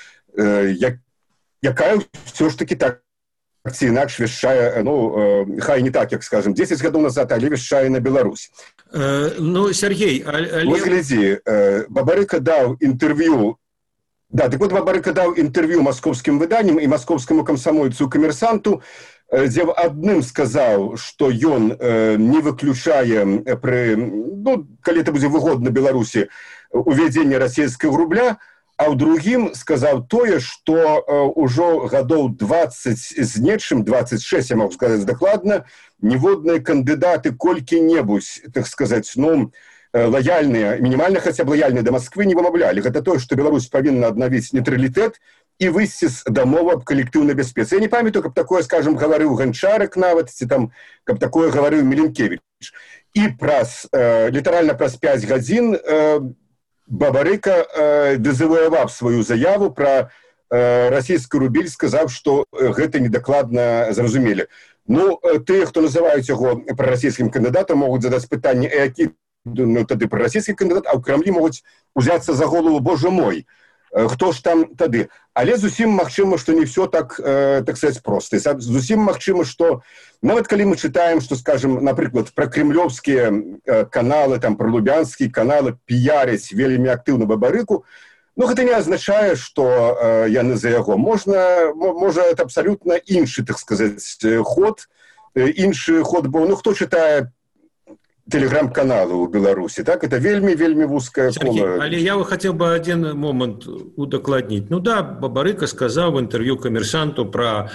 [SPEAKER 4] якая все ж таки так ці інакш вяшчае, ну, хай не так, як, скажем, 10 гадоў назад, але вяшчае на Беларусь.
[SPEAKER 2] Ну, Сергей...
[SPEAKER 4] Вот глядзі, Бабарыка даў інтэрв'ю. Да, так вот Бабарыка даў інтэрв'ю московскім выданням і московскому комсомольцу «Камерсанту», дзе адным сказаў, што ён не выключае пры, ну, калі это будзе выгодна Беларусі, увядзенне расійскага рубля, а ў другім сказаў тое, што ўжо гадоў 20 з нечым, 26, я могу сказаць дакладна, ніводныя кандыдаты колькі-небудзь, так сказаць, ну, лояльныя, мінімальна хаця б лояльныя да Москвы не вымаўлялі. Гэта тое, што Беларусь павінна аднавіць нейтралітэт і выйсці з дамовы аб калектыўнай бяспецы. Я не памятаю, каб такое, скажем, гаварыў Ганчарык нават, ці там, каб такое гаварыў Міленкевіч. І літаральна праз 5 гадзін Бабарыка дэзавуяваў сваю заяву пра расійскі рубель, сказаў, што гэта недакладна зразумелі. Ну, тыя, хто называюць яго прарасійскім кандыдатам, могуць задаць пытанне, які тады прарасійскі кандыдат, а ў Крамлі могуць узяцца за голову, боже мой, хто ж там тады. Але зусім магчыма, што не все так сказаць, проста. Зусім магчыма, што нават калі мы чытаем, што, скажем, напрыклад, пра кремлёвскія каналы, там, пра лубянскія каналы піяряць вельмі актыўна Бабарыку, ну, гэта не азначае, што яны за яго. Можа, это абсалютна іншы, так сказаць, ход, іншы ход быў. Ну, хто чытае телеграм-каналы ў Беларусі, так? Это вельмі вузкое
[SPEAKER 2] Сергей,
[SPEAKER 4] поле.
[SPEAKER 2] але я хотел бы один момент удокладнить. Ну да, Бабарыка сказал в интервью «Коммерсанту» про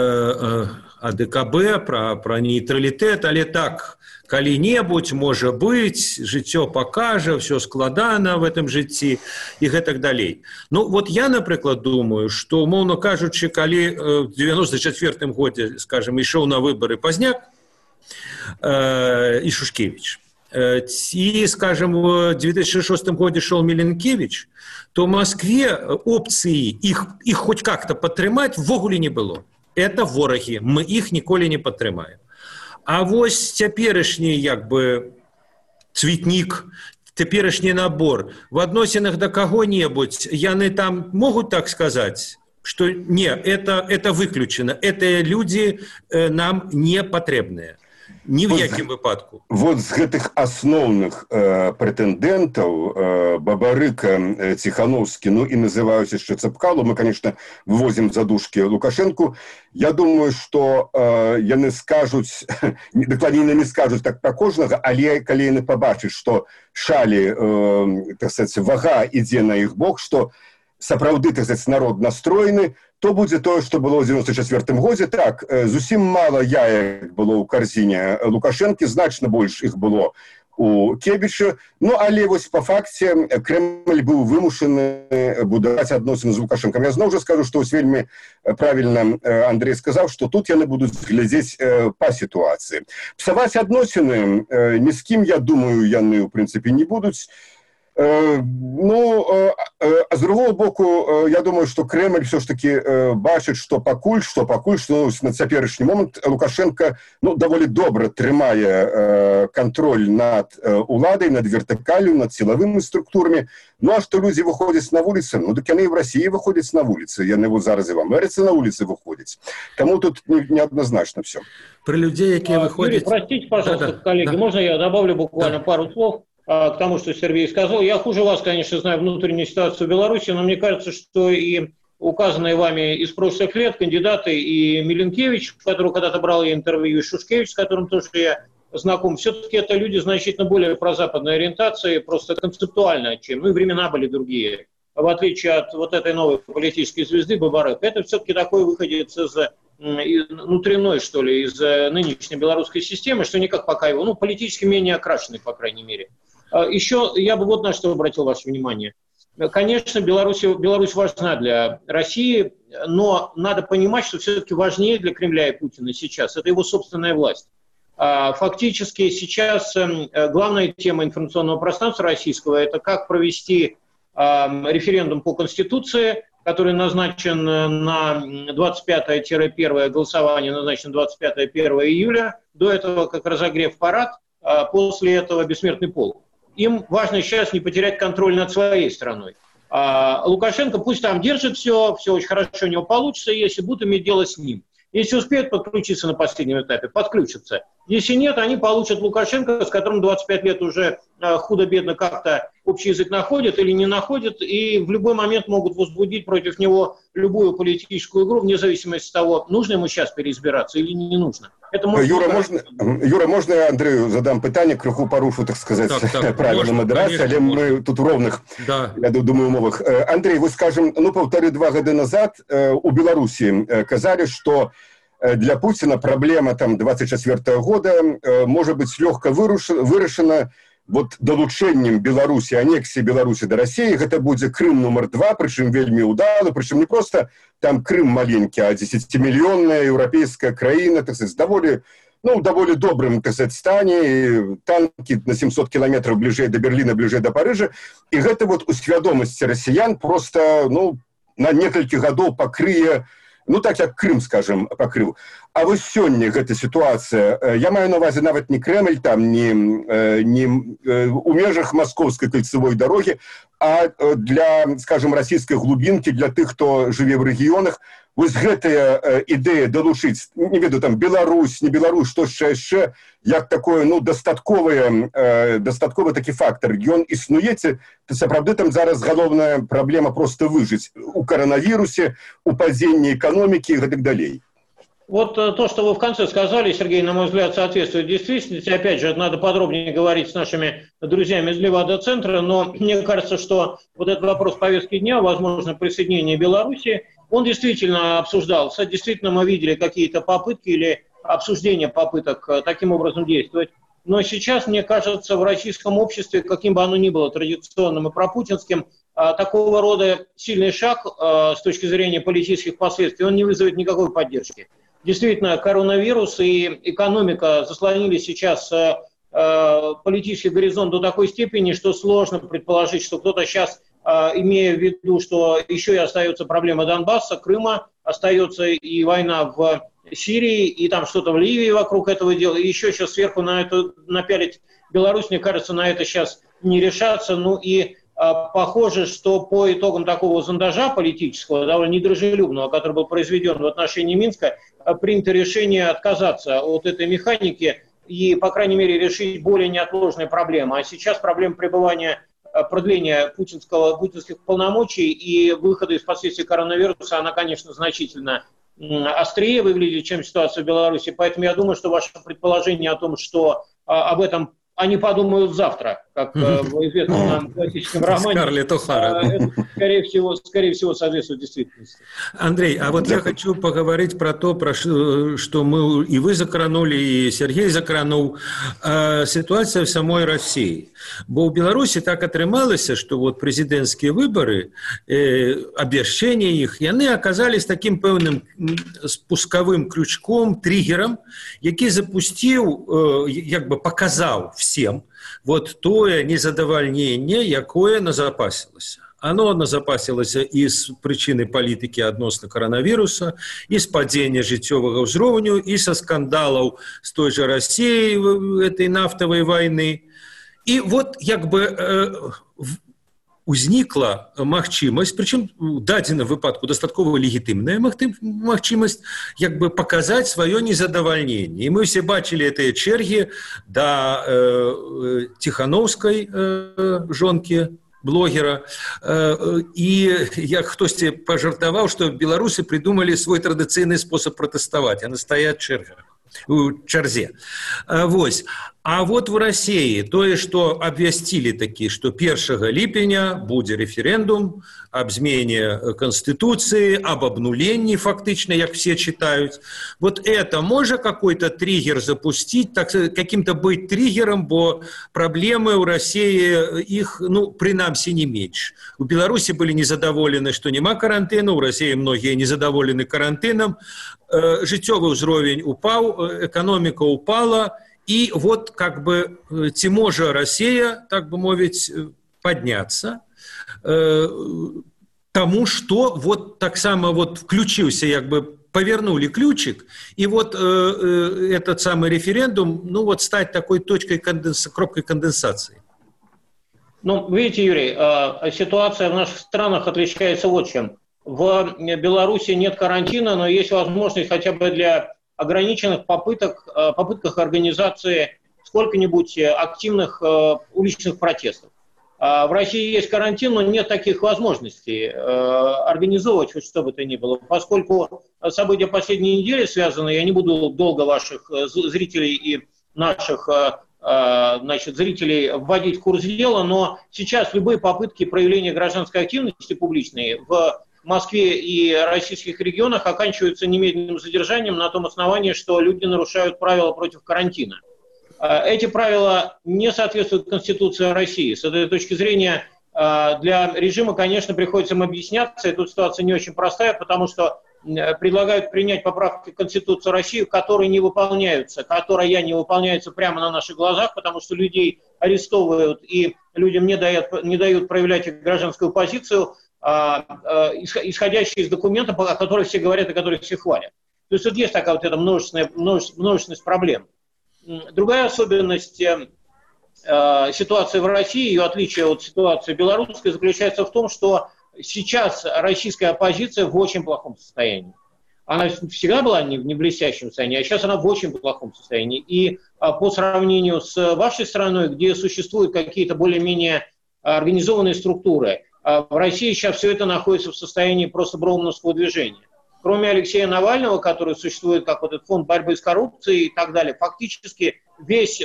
[SPEAKER 2] АДКБ, про нейтралитет, але так, калі-небудзь, можа быць, жыццё пакажа, все складана в этом жыцці и гэтак далей. Ну вот я, напрыклад, думаю, что, умоўна кажучы, калі в 94-м годзе, скажем, ішоў на выборы Пазняк, и Шушкевич. И, скажем, в 2006 году шел Миленкевич, то в Москве опции их хоть как-то падтрымаць ввогуле не было. Это вораги, мы их ніколі не падтрымаем. А вось цяперашні, як бы, цветник, цяперашні набор в адносінах до кого-нибудь, яны там могут так сказать, что не, это выключено, это люди нам не потребные. Ні в якім выпадку.
[SPEAKER 4] Вот з гэтых асноўных прэтэндэнтаў Бабарыка, Ціхановскі, ну і называюць яшчэ Цапкалу, мы, конечно, вывозім задушкі Лукашенку. Я думаю, што яны скажуць, дакладней не скажуць так пра кожнага, але калі яны пабачаць, што шалі, так сказаць, вага ідзе на іх бок, што сапраўды, так сказаць, народ настроены, то будзе тое, што было ў 94-м годзе. Так, зусім мала яек было ў карзіне Лукашэнкі, значна больш іх было у Кебіча. Ну, але вось па факце Кремль быў вымушаны будаваць адносіны з Лукашэнкам. Я зноў жа скажу, што вельмі правільна Андрей сказаў, што тут яны будуць глядзець па сітуацыі. Псаваць адносіны ні з кім, я думаю, яны, ў прынцыпе, не будуць. Ну, а з другого боку, я думаю, што Кремль все ж таки бачыць, што пакуль што на цяперашні момант Лукашенко, ну, даволі добра трымае кантроль над уладай, над вертыкалю, над сілавымі структурамі. Ну, а што людзі выходзяць на вуліцы? Ну, так яны і в России выходзяць на вуліцы, яны вот зараз і в Амерыцы на вуліцы выходзяць. Таму тут неоднозначно все.
[SPEAKER 2] Про людей, якія выходзяць...
[SPEAKER 3] Простите, пожалуйста, коллеги, можно я добавлю буквально пару слов? к тому, что Сергей сказал. Я хуже вас, конечно, знаю внутреннюю ситуацию в Беларуси, но мне кажется, что и указанные вами из прошлых лет кандидаты, и Миленкевич, у которого когда-то брал я интервью, и Шушкевич, с которым тоже я знаком, все-таки это люди значительно более прозападной ориентации, просто концептуально, чем, и времена были другие. В отличие от вот этой новой политической звезды Бабарыка, это все-таки такой выходец из внутренной, что ли, из нынешней белорусской системы, что никак пока его, политически менее окрашенный, по крайней мере. Еще я бы вот на что обратил ваше внимание. Конечно, Беларусь важна для России, но надо понимать, что все-таки важнее для Кремля и Путина сейчас – это его собственная власть. Фактически сейчас главная тема информационного пространства российского – это как провести референдум по Конституции, который назначен на 25-1 голосование, назначено 25-1 июля. До этого как разогрев парад, после этого бессмертный полк. Им важно сейчас не потерять контроль над своей страной. Лукашенко пусть там держит все очень хорошо у него получится, если будут иметь дело с ним. Если успеют подключиться на последнем этапе, подключатся. Если нет, они получат Лукашенко, с которым 25 лет уже худо-бедно как-то общий язык находят или не находят, и в любой момент могут возбудить против него любую политическую игру, вне зависимости от того, нужно ему сейчас переизбираться или не нужно. Это
[SPEAKER 4] Юра, можна я Андрею задам питання, криху порушу, так сказати, правила модерації, але ми тут у ровних, я думаю, умовах. Андрей, вы, скажем, 1,5-2 года назад у Беларуси казали, что для Путина проблема там 24 года может быть легко вырашена вот долучэннем Беларусі, анексіі Беларусі да России. Это будет Крым номер 2, причем вельмі удалы, причем не просто там Крым маленький, а 10-миллионная европейская краина, так сказать, довольно добрым, так сказать, стане, танки на 700 километров ближе до Берлина, ближе до Парижа. И это вот у свядомости россиян просто, на несколько годов покрые, так як Крым, скажем, покрыл. А вось сёння эта ситуация, я маю на увазе нават не Кремль, там, не у межах московской кольцевой дороги, а для, скажем, российской глубинки, для тех, кто живе в регионах, вось гэтая ідэя долучыць, не веду, там, Беларусь, не Беларусь, што яшчэ, як такое, дастатковы такі фактор. Ён існуеце, то сапраўды там зараз галоўная праблема просто выжыць у коронавирусе, у падзенні экономики и так далее.
[SPEAKER 3] Вот то, что вы в конце сказали, Сергей, на мой взгляд, соответствует действительности. Опять же, надо подробнее говорить с нашими друзьями из Левада-центра, но мне кажется, что вот этот вопрос повестки дня, возможно, присоединение Беларуси, он действительно обсуждался. Действительно, мы видели какие-то попытки или обсуждение попыток таким образом действовать. Но сейчас, мне кажется, в российском обществе, каким бы оно ни было традиционным и пропутинским, такого рода сильный шаг с точки зрения политических последствий, он не вызовет никакой поддержки. Действительно, коронавирус и экономика заслонили сейчас политический горизонт до такой степени, что сложно предположить, что кто-то сейчас, имея в виду, что еще и остается проблема Донбасса, Крыма, остается и война в Сирии, и там что-то в Ливии вокруг этого дела, и еще сейчас сверху на это напялить Беларусь, мне кажется, на это сейчас не решаться. Похоже, что по итогам такого зондажа политического, довольно недружелюбного, который был произведен в отношении Минска, принято решение отказаться от этой механики и, по крайней мере, решить более неотложные проблемы. А сейчас проблема продления путинских полномочий и выхода из последствий коронавируса, она, конечно, значительно острее выглядит, чем ситуация в Беларуси. Поэтому я думаю, что ваше предположение о том, что об этом они подумают завтра, как в известном нам классическом романе.
[SPEAKER 2] Скарлетт О'Хара.
[SPEAKER 3] Это, скорее всего, соответствует действительности.
[SPEAKER 2] Андрей, а вот я хочу поговорить про то, что мы и вы закранули, и Сергей закранул, ситуация в самой России. Бо в Беларуси так атрымалася, что вот президентские выборы, обвяшчэнне их, яны оказались таким пэўным спусковым крючком, триггером, які запусціў, як бы показал всем вот тое незадавальненне, якое назапасілася. Оно назапасілася і з прычыны палітыкі адносна коронавируса, і з падзення жыццёвага ўзроўню, і са скандалаў з той же Россией этой нафтовой войны. И вот как бы узнікла магчымасць, прычым у дадзеным выпадку дастаткова легітымная магчымасць, як бы паказаць сваё незадавальненне. І мы ўсе бачылі гэтыя чэргі да Ціханаўскай жонкі блогера, і як хтосьці пажартаваў, што беларусы придумалі свой традыцыйны спосаб пратэставаць, яны стаяць у чарзе. Вось. А вот в России тое, што абвясцілі такі, што 1 ліпеня будзе рэферэндум аб змене Конституции, об обнулении фактично, як все читают. Вот это может какой-то триггер запустить, так, каким-то быть триггером, бо проблемы у России их, принамсі не меньше. У Беларуси были незадоволены, что нема карантина, у России многие незадоволены карантином, жыццёвы ўзровень упаў, экономика упала, и вот как бы ці можа Россия, так бы мовіць, подняться, тому, что вот так само вот включился, як бы повернули ключик, и вот этот самый референдум, вот стать такой точкой кропкой конденсации.
[SPEAKER 3] Видите, Юрий, ситуация в наших странах отличается вот чем. В Беларуси нет карантина, но есть возможность хотя бы для ограниченных попытках организации сколько-нибудь активных уличных протестов. В России есть карантин, но нет таких возможностей организовывать хоть что бы то ни было, поскольку события последней недели связаны, я не буду долго ваших зрителей и наших зрителей вводить в курс дела, но сейчас любые попытки проявления гражданской активности публичной в Москве и российских регионах оканчиваются немедленным задержанием на том основании, что люди нарушают правила против карантина. Эти правила не соответствуют Конституции России. С этой точки зрения для режима, конечно, приходится им объясняться. И тут ситуация не очень простая, потому что предлагают принять поправки в Конституцию России, которые не выполняются, которые не выполняются прямо на наших глазах, потому что людей арестовывают и людям не дают проявлять их гражданскую позицию, исходящие из документов, о которых все говорят и которых все хвалят. То есть вот есть такая вот эта множественность проблем. Другая особенность ситуации в России, ее отличие от ситуации белорусской, заключается в том, что сейчас российская оппозиция в очень плохом состоянии. Она всегда была не в блестящем состоянии, а сейчас она в очень плохом состоянии. И по сравнению с вашей страной, где существуют какие-то более-менее организованные структуры, в России сейчас все это находится в состоянии просто броуновского движения. Кроме Алексея Навального, который существует как вот этот фонд борьбы с коррупцией и так далее, фактически весь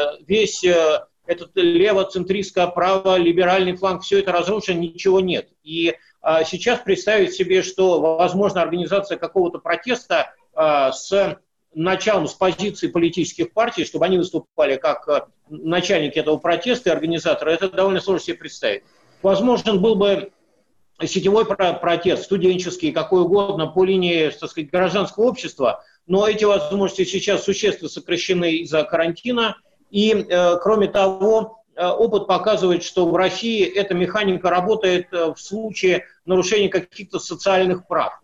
[SPEAKER 3] этот лево-центристско-право-либеральный фланг, все это разрушено, ничего нет. И сейчас представить себе, что возможно организация какого-то протеста с началом, с позиции политических партий, чтобы они выступали как начальники этого протеста и организаторы, это довольно сложно себе представить. Возможен был бы сетевой протест, студенческий, какой угодно, по линии, так сказать, гражданского общества, но эти возможности сейчас существенно сокращены из-за карантина. И, кроме того, опыт показывает, что в России эта механика работает в случае нарушения каких-то социальных прав.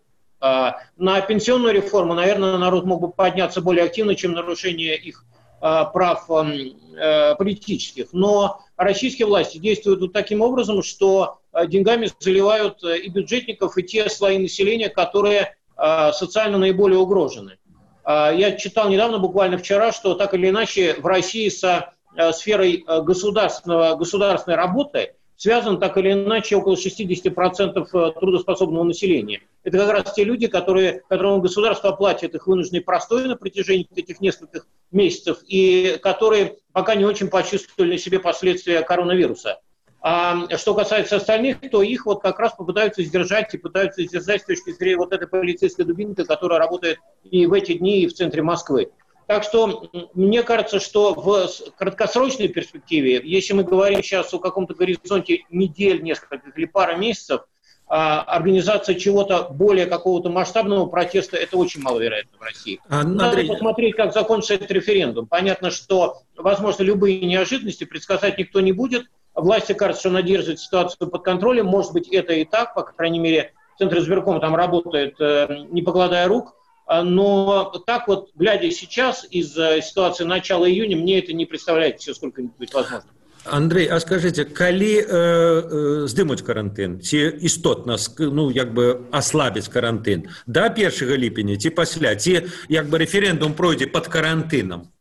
[SPEAKER 3] На пенсионную реформу, наверное, народ мог бы подняться более активно, чем нарушение их прав политических. Но российские власти действуют вот таким образом, что деньгами заливают и бюджетников, и те слои населения, которые социально наиболее угрожены. Я читал недавно, буквально вчера, что так или иначе в России со сферой государственной работы связано так или иначе около 60% трудоспособного населения. Это как раз те люди, которым государство оплатит их вынужденный простой на протяжении этих нескольких месяцев, и которые пока не очень почувствовали на себе последствия коронавируса. А что касается остальных, то их вот как раз попытаются сдержать, и пытаются сдержать с точки зрения вот этой полицейской дубинки, которая работает и в эти дни, и в центре Москвы. Так что мне кажется, что в краткосрочной перспективе, если мы говорим сейчас о каком-то горизонте недель, нескольких или пары месяцев, организация чего-то более какого-то масштабного протеста, это очень маловероятно в России. Надо посмотреть, как закончится этот референдум. Понятно, что, возможно, любые неожиданности предсказать никто не будет. Власти кажется, что она держит ситуацию под контролем. Может быть, это и так, по крайней мере, Центр избиркома там работает, не покладая рук. Но так вот, глядя сейчас из ситуации начала июня, мне это не представляет все сколько-нибудь возможно.
[SPEAKER 2] Андрей, а скажите, калі здымуць карантин, ці істотна, ну, як бы ослабіць карантин, до 1 ліпеня, ці пасля, ці як бы референдум пройдзе под карантином?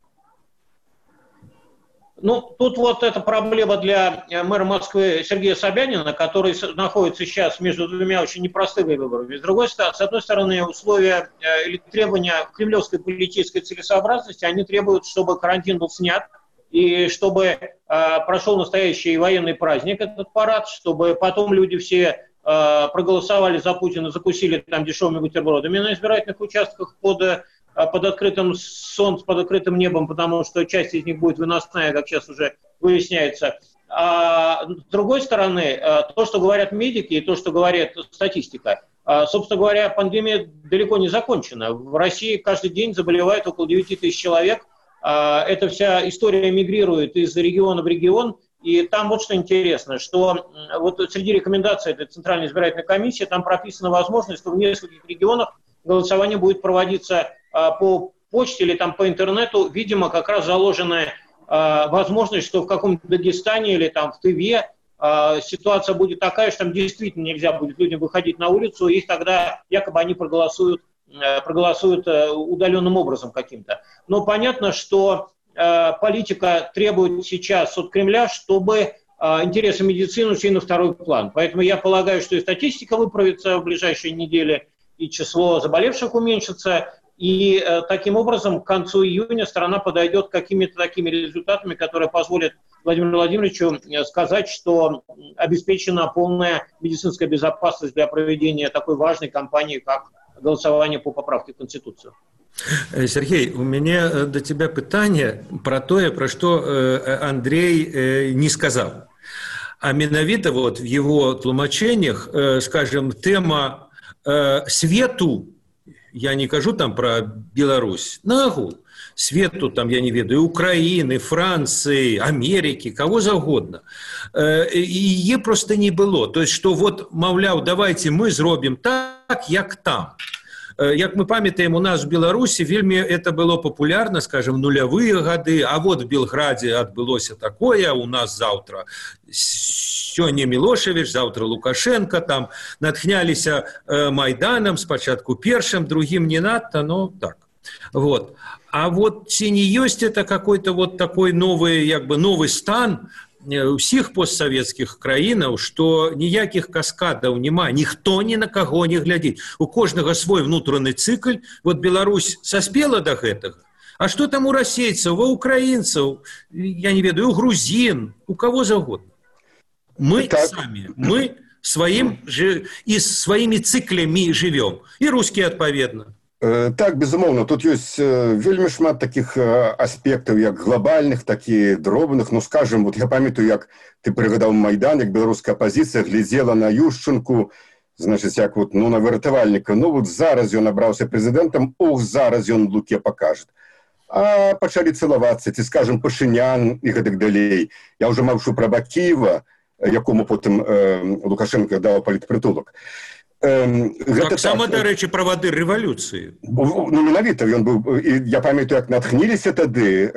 [SPEAKER 3] Ну, тут вот эта проблема для мэра Москвы Сергея Собянина, который находится сейчас между двумя очень непростыми выборами. С другой стороны, с одной стороны, условия или требования кремлевской политической целесообразности, они требуют, чтобы карантин был снят, и чтобы прошел настоящий военный праздник, этот парад, чтобы потом люди все проголосовали за Путина, закусили там дешевыми бутербродами на избирательных участках под открытым солнцем, под открытым небом, потому что часть из них будет выносная, как сейчас уже выясняется. А с другой стороны, то, что говорят медики и то, что говорит статистика, собственно говоря, пандемия далеко не закончена. В России каждый день заболевает около 9 тысяч человек. Эта вся история мигрирует из региона в регион. И там вот что интересно, что вот среди рекомендаций этой Центральной избирательной комиссии там прописана возможность, что в нескольких регионах голосование будет проводиться по почте или там по интернету. Видимо, как раз заложена возможность, что в каком-то Дагестане или там в Тыве ситуация будет такая, что там действительно нельзя будет людям выходить на улицу, и их тогда якобы они проголосуют удаленным образом каким-то. Но понятно, что политика требует сейчас от Кремля, чтобы интересы медицины ушли на второй план. Поэтому я полагаю, что и статистика выправится в ближайшие недели, и число заболевших уменьшится. И таким образом к концу июня страна подойдет к какими-то такими результатами, которые позволят Владимиру Владимировичу сказать, что обеспечена полная медицинская безопасность для проведения такой важной кампании, как голосование по поправке в Конституцию.
[SPEAKER 2] Сергей, у меня до тебя питание про то, про что Андрей не сказал. А менавіта вот в его тлумачениях, скажем, тема свету, я не кажу там про Беларусь, нагул, свету там, я не ведаю, Украины, Франции, Америки, кого загодно. И просто не было. То есть, что вот, мовляв, давайте мы зробим так, як там. Як мы памятаем, у нас в Беларуси вельми это было популярно, скажем, нулевые годы, а вот в Белграде отбылося такое, у нас завтра сёння Милошевич, завтра Лукашенко, там натхнялися Майданом, спочатку першим, другим не надто, но так. Вот. А вот ці не ёсць это какой-то вот такой новый, як бы новый стан усіх постсоветских краінаў, што ніякіх каскадаў няма, ніхто ні на каго не глядзіць. У кожнага свой внутраны цыкль. Вот Беларусь саспела до гэтага. А што там у расейцаў, у украінцаў, я не ведаю, у грузін, у кого загодна. Мы сами, мы і сваімі цыклямі живем. І русскія адпаведна.
[SPEAKER 4] Так, безумоўна, тут ёсць вельмі шмат такіх аспектаў, як глобальных, так і дробных. Ну, скажем, вот я памятаю, як ты прыгадаў Майдан, як беларуская апозіцыя глядзела на Ющенку, значыць, як вот, ну, на выратавальніка. Ну, вот зараз ён набраўся прэзідэнтам, зараз ён Луке пакажет. А пачалі цалавацца, ці, скажем, Пашынян і гэтак далей. Я ўжо маўчу пра Бакіева, якому потым Лукашенко даў палітпрытулак.
[SPEAKER 2] Таксама, да рэчы, правады рэвалюцыі.
[SPEAKER 4] Ну, менавіта, ён быў, і я памятаю, як натхніліся тады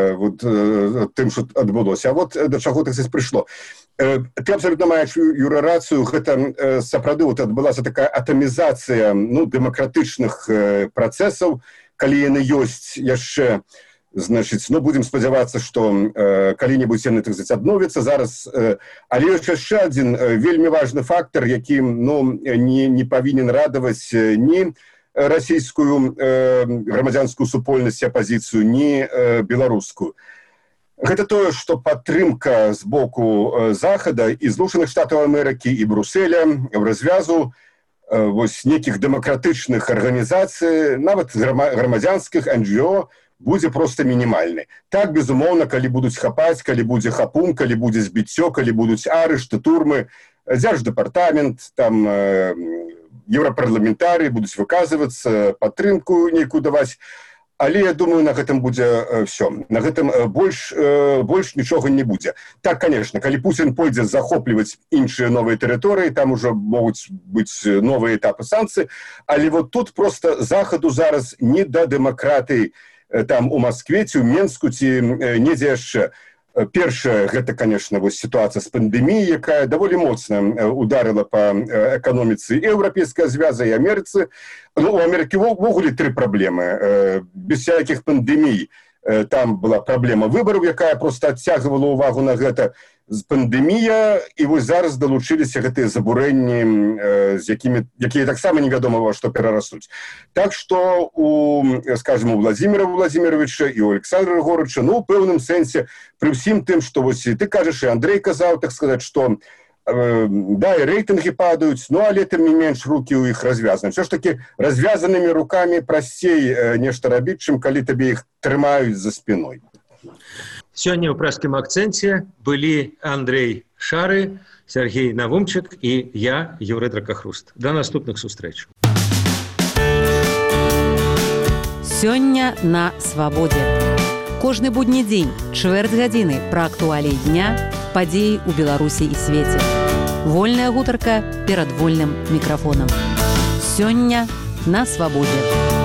[SPEAKER 4] тым, што адбылося. А вот да чаго так прыйшло. Ты абсолютно маеш, Юра, рацыю, гэта сапраўды адбылася такая атамізацыя, ну, дэмакратычных працэсаў, калі яны ёсць яшчэ. Значыць, ну, будем спадзявацца, што калі-небудзь яны, так сказаць, адновяцца зараз. Але ёсць яшчэ адзін вельмі важны фактар, які, ну, не павінен радаваць ні расійскую грамадзянскую супольнасць, апазіцыю, ні беларускую. Гэта тое, што падтрымка з боку Захада і Злучаных Штатаў Амерыкі, і Брюсселя в развязу вось нейкіх дэмакратычных арганізацый, нават грамадзянскіх, NGO, будзе проста мінімальны. Так, безумоўна, калі будуць хапаць, калі будзе хапун, калі будзе збіццё, калі будуць арышты, турмы, дзярждэпартамент, там еўрапарламентарыі будуць выказвацца, падтрымку нейкую даваць. Але, я думаю, на гэтым будзе всё. На гэтым больш нічога не будзе. Так, конечно, калі Путин пойдзе захопліваць іншыя новыя тэрыторыі, там ужо могуць быць новыя этапы санкцый, але вот тут просто Захаду зараз не да дэмакратыі, там у Москве, ці у Менску, ці недзе яшчэ. Першае, гэта, конечно, вось сітуацыя з пандэміяй, якая даволі моцна ударыла па эканоміцы і Еўрапейскага звяза, і Амерыцы. Ну, у Амерыкі ввогуле 3 праблемы. Без всякіх пандэмій там была праблема выбараў, якая проста адцягвала ўвагу на гэта. Пандэмія, і вось зараз далучыліся гэтыя забурэнні, якія таксама невядома во што перарастуць. Так што, скажем, у Владзіміра Владзіміровича і у Александра Григоровича, ну, у пэўным сэнсе, пры ўсім тым, што вось ты кажаш, і Андрей казаў, так сказаць, што да, і рэйтынгі падаюць, ну, але тым не менш рукі ў іх развязаны. Все ж таки развязанымі рукамі прасцей нешта рабіць, чым калі табе іх трымаюць за спіной.
[SPEAKER 2] Сёння ў прэскім акцэнце былі Андрей Шары, Сергей Навумчык і я, Юрый Дракахруст. Да наступных сустрэч.
[SPEAKER 1] Сёння на свабодзе. Кожны будні дзень, чвэрць гадзіны пра актуаліі дня, падзеі ў Беларусі і свеце. Вольная гутарка перад вольным мікрафонам. Сёння на свабодзе.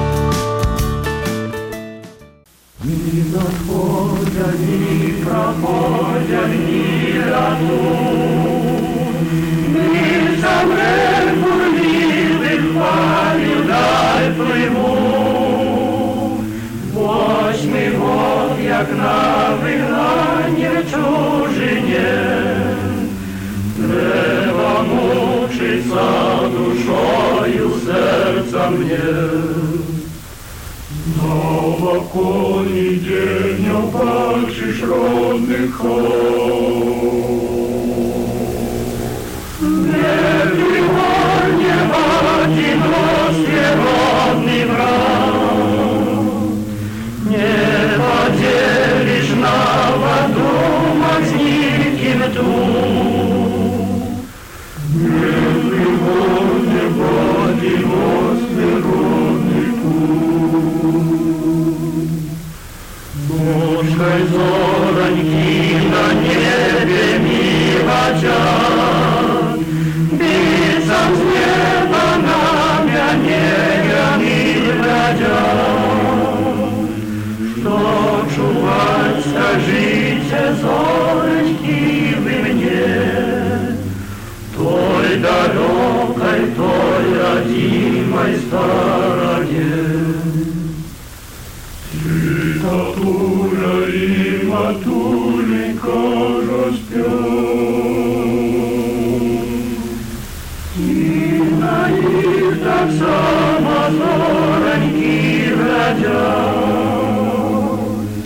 [SPEAKER 5] Ни надходят, ни проходят, ни растут, ни замрет бурливых валью даль плывут. 8-й год, як на вигнанні в чужині, треба мучиться душою, сердцем мне. Новокольный день опавших родных нет его, не в одиночестве родный брат, не поделишь на подумать с никем тут. Нет его, не в одиночестве родный путь. Ночкой зороньки на небе мигачат, бицам с неба на меня глядят. Что чувать, скажите, зорочки вы мне, той далекой, той родимой стороне. Татуля и матуленька распят, и на них так само зороньки глядят.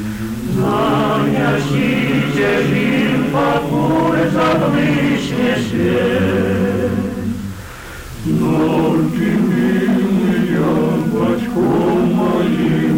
[SPEAKER 5] Занесите им покой за ближний свет, но ты, милый, батьком моим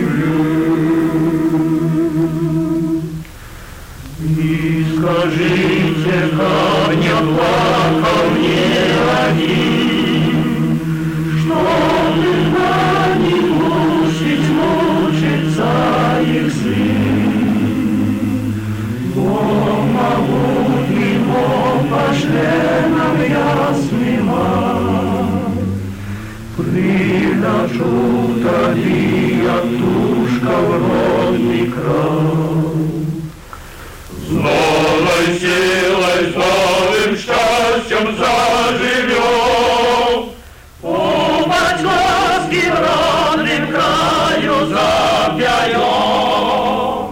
[SPEAKER 5] скажите, как не плакал не один, что беда не мучить, мучится их сын. Бог могутный, Бог пошле нам ясный май, приношу тоді, як тушка в родный край. С новой силой, с новым счастьем заживем, у батьковским родным краю запьем.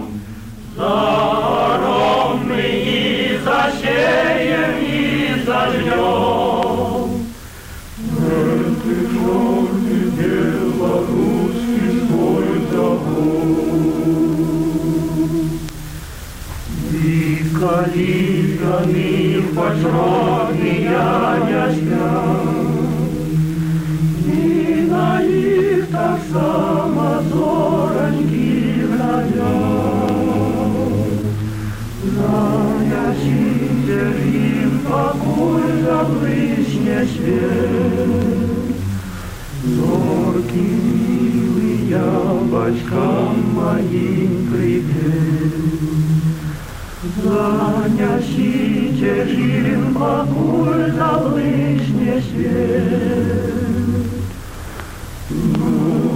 [SPEAKER 5] Заром мы и засеем, и зажнем. Это черный белорусский свой завод. Калифами почетные не спят, и на них так само зороньки глядят. Занесите им покой за ближний свет, зорки милые батькам моим привет. Занесите им покой за ближний свет.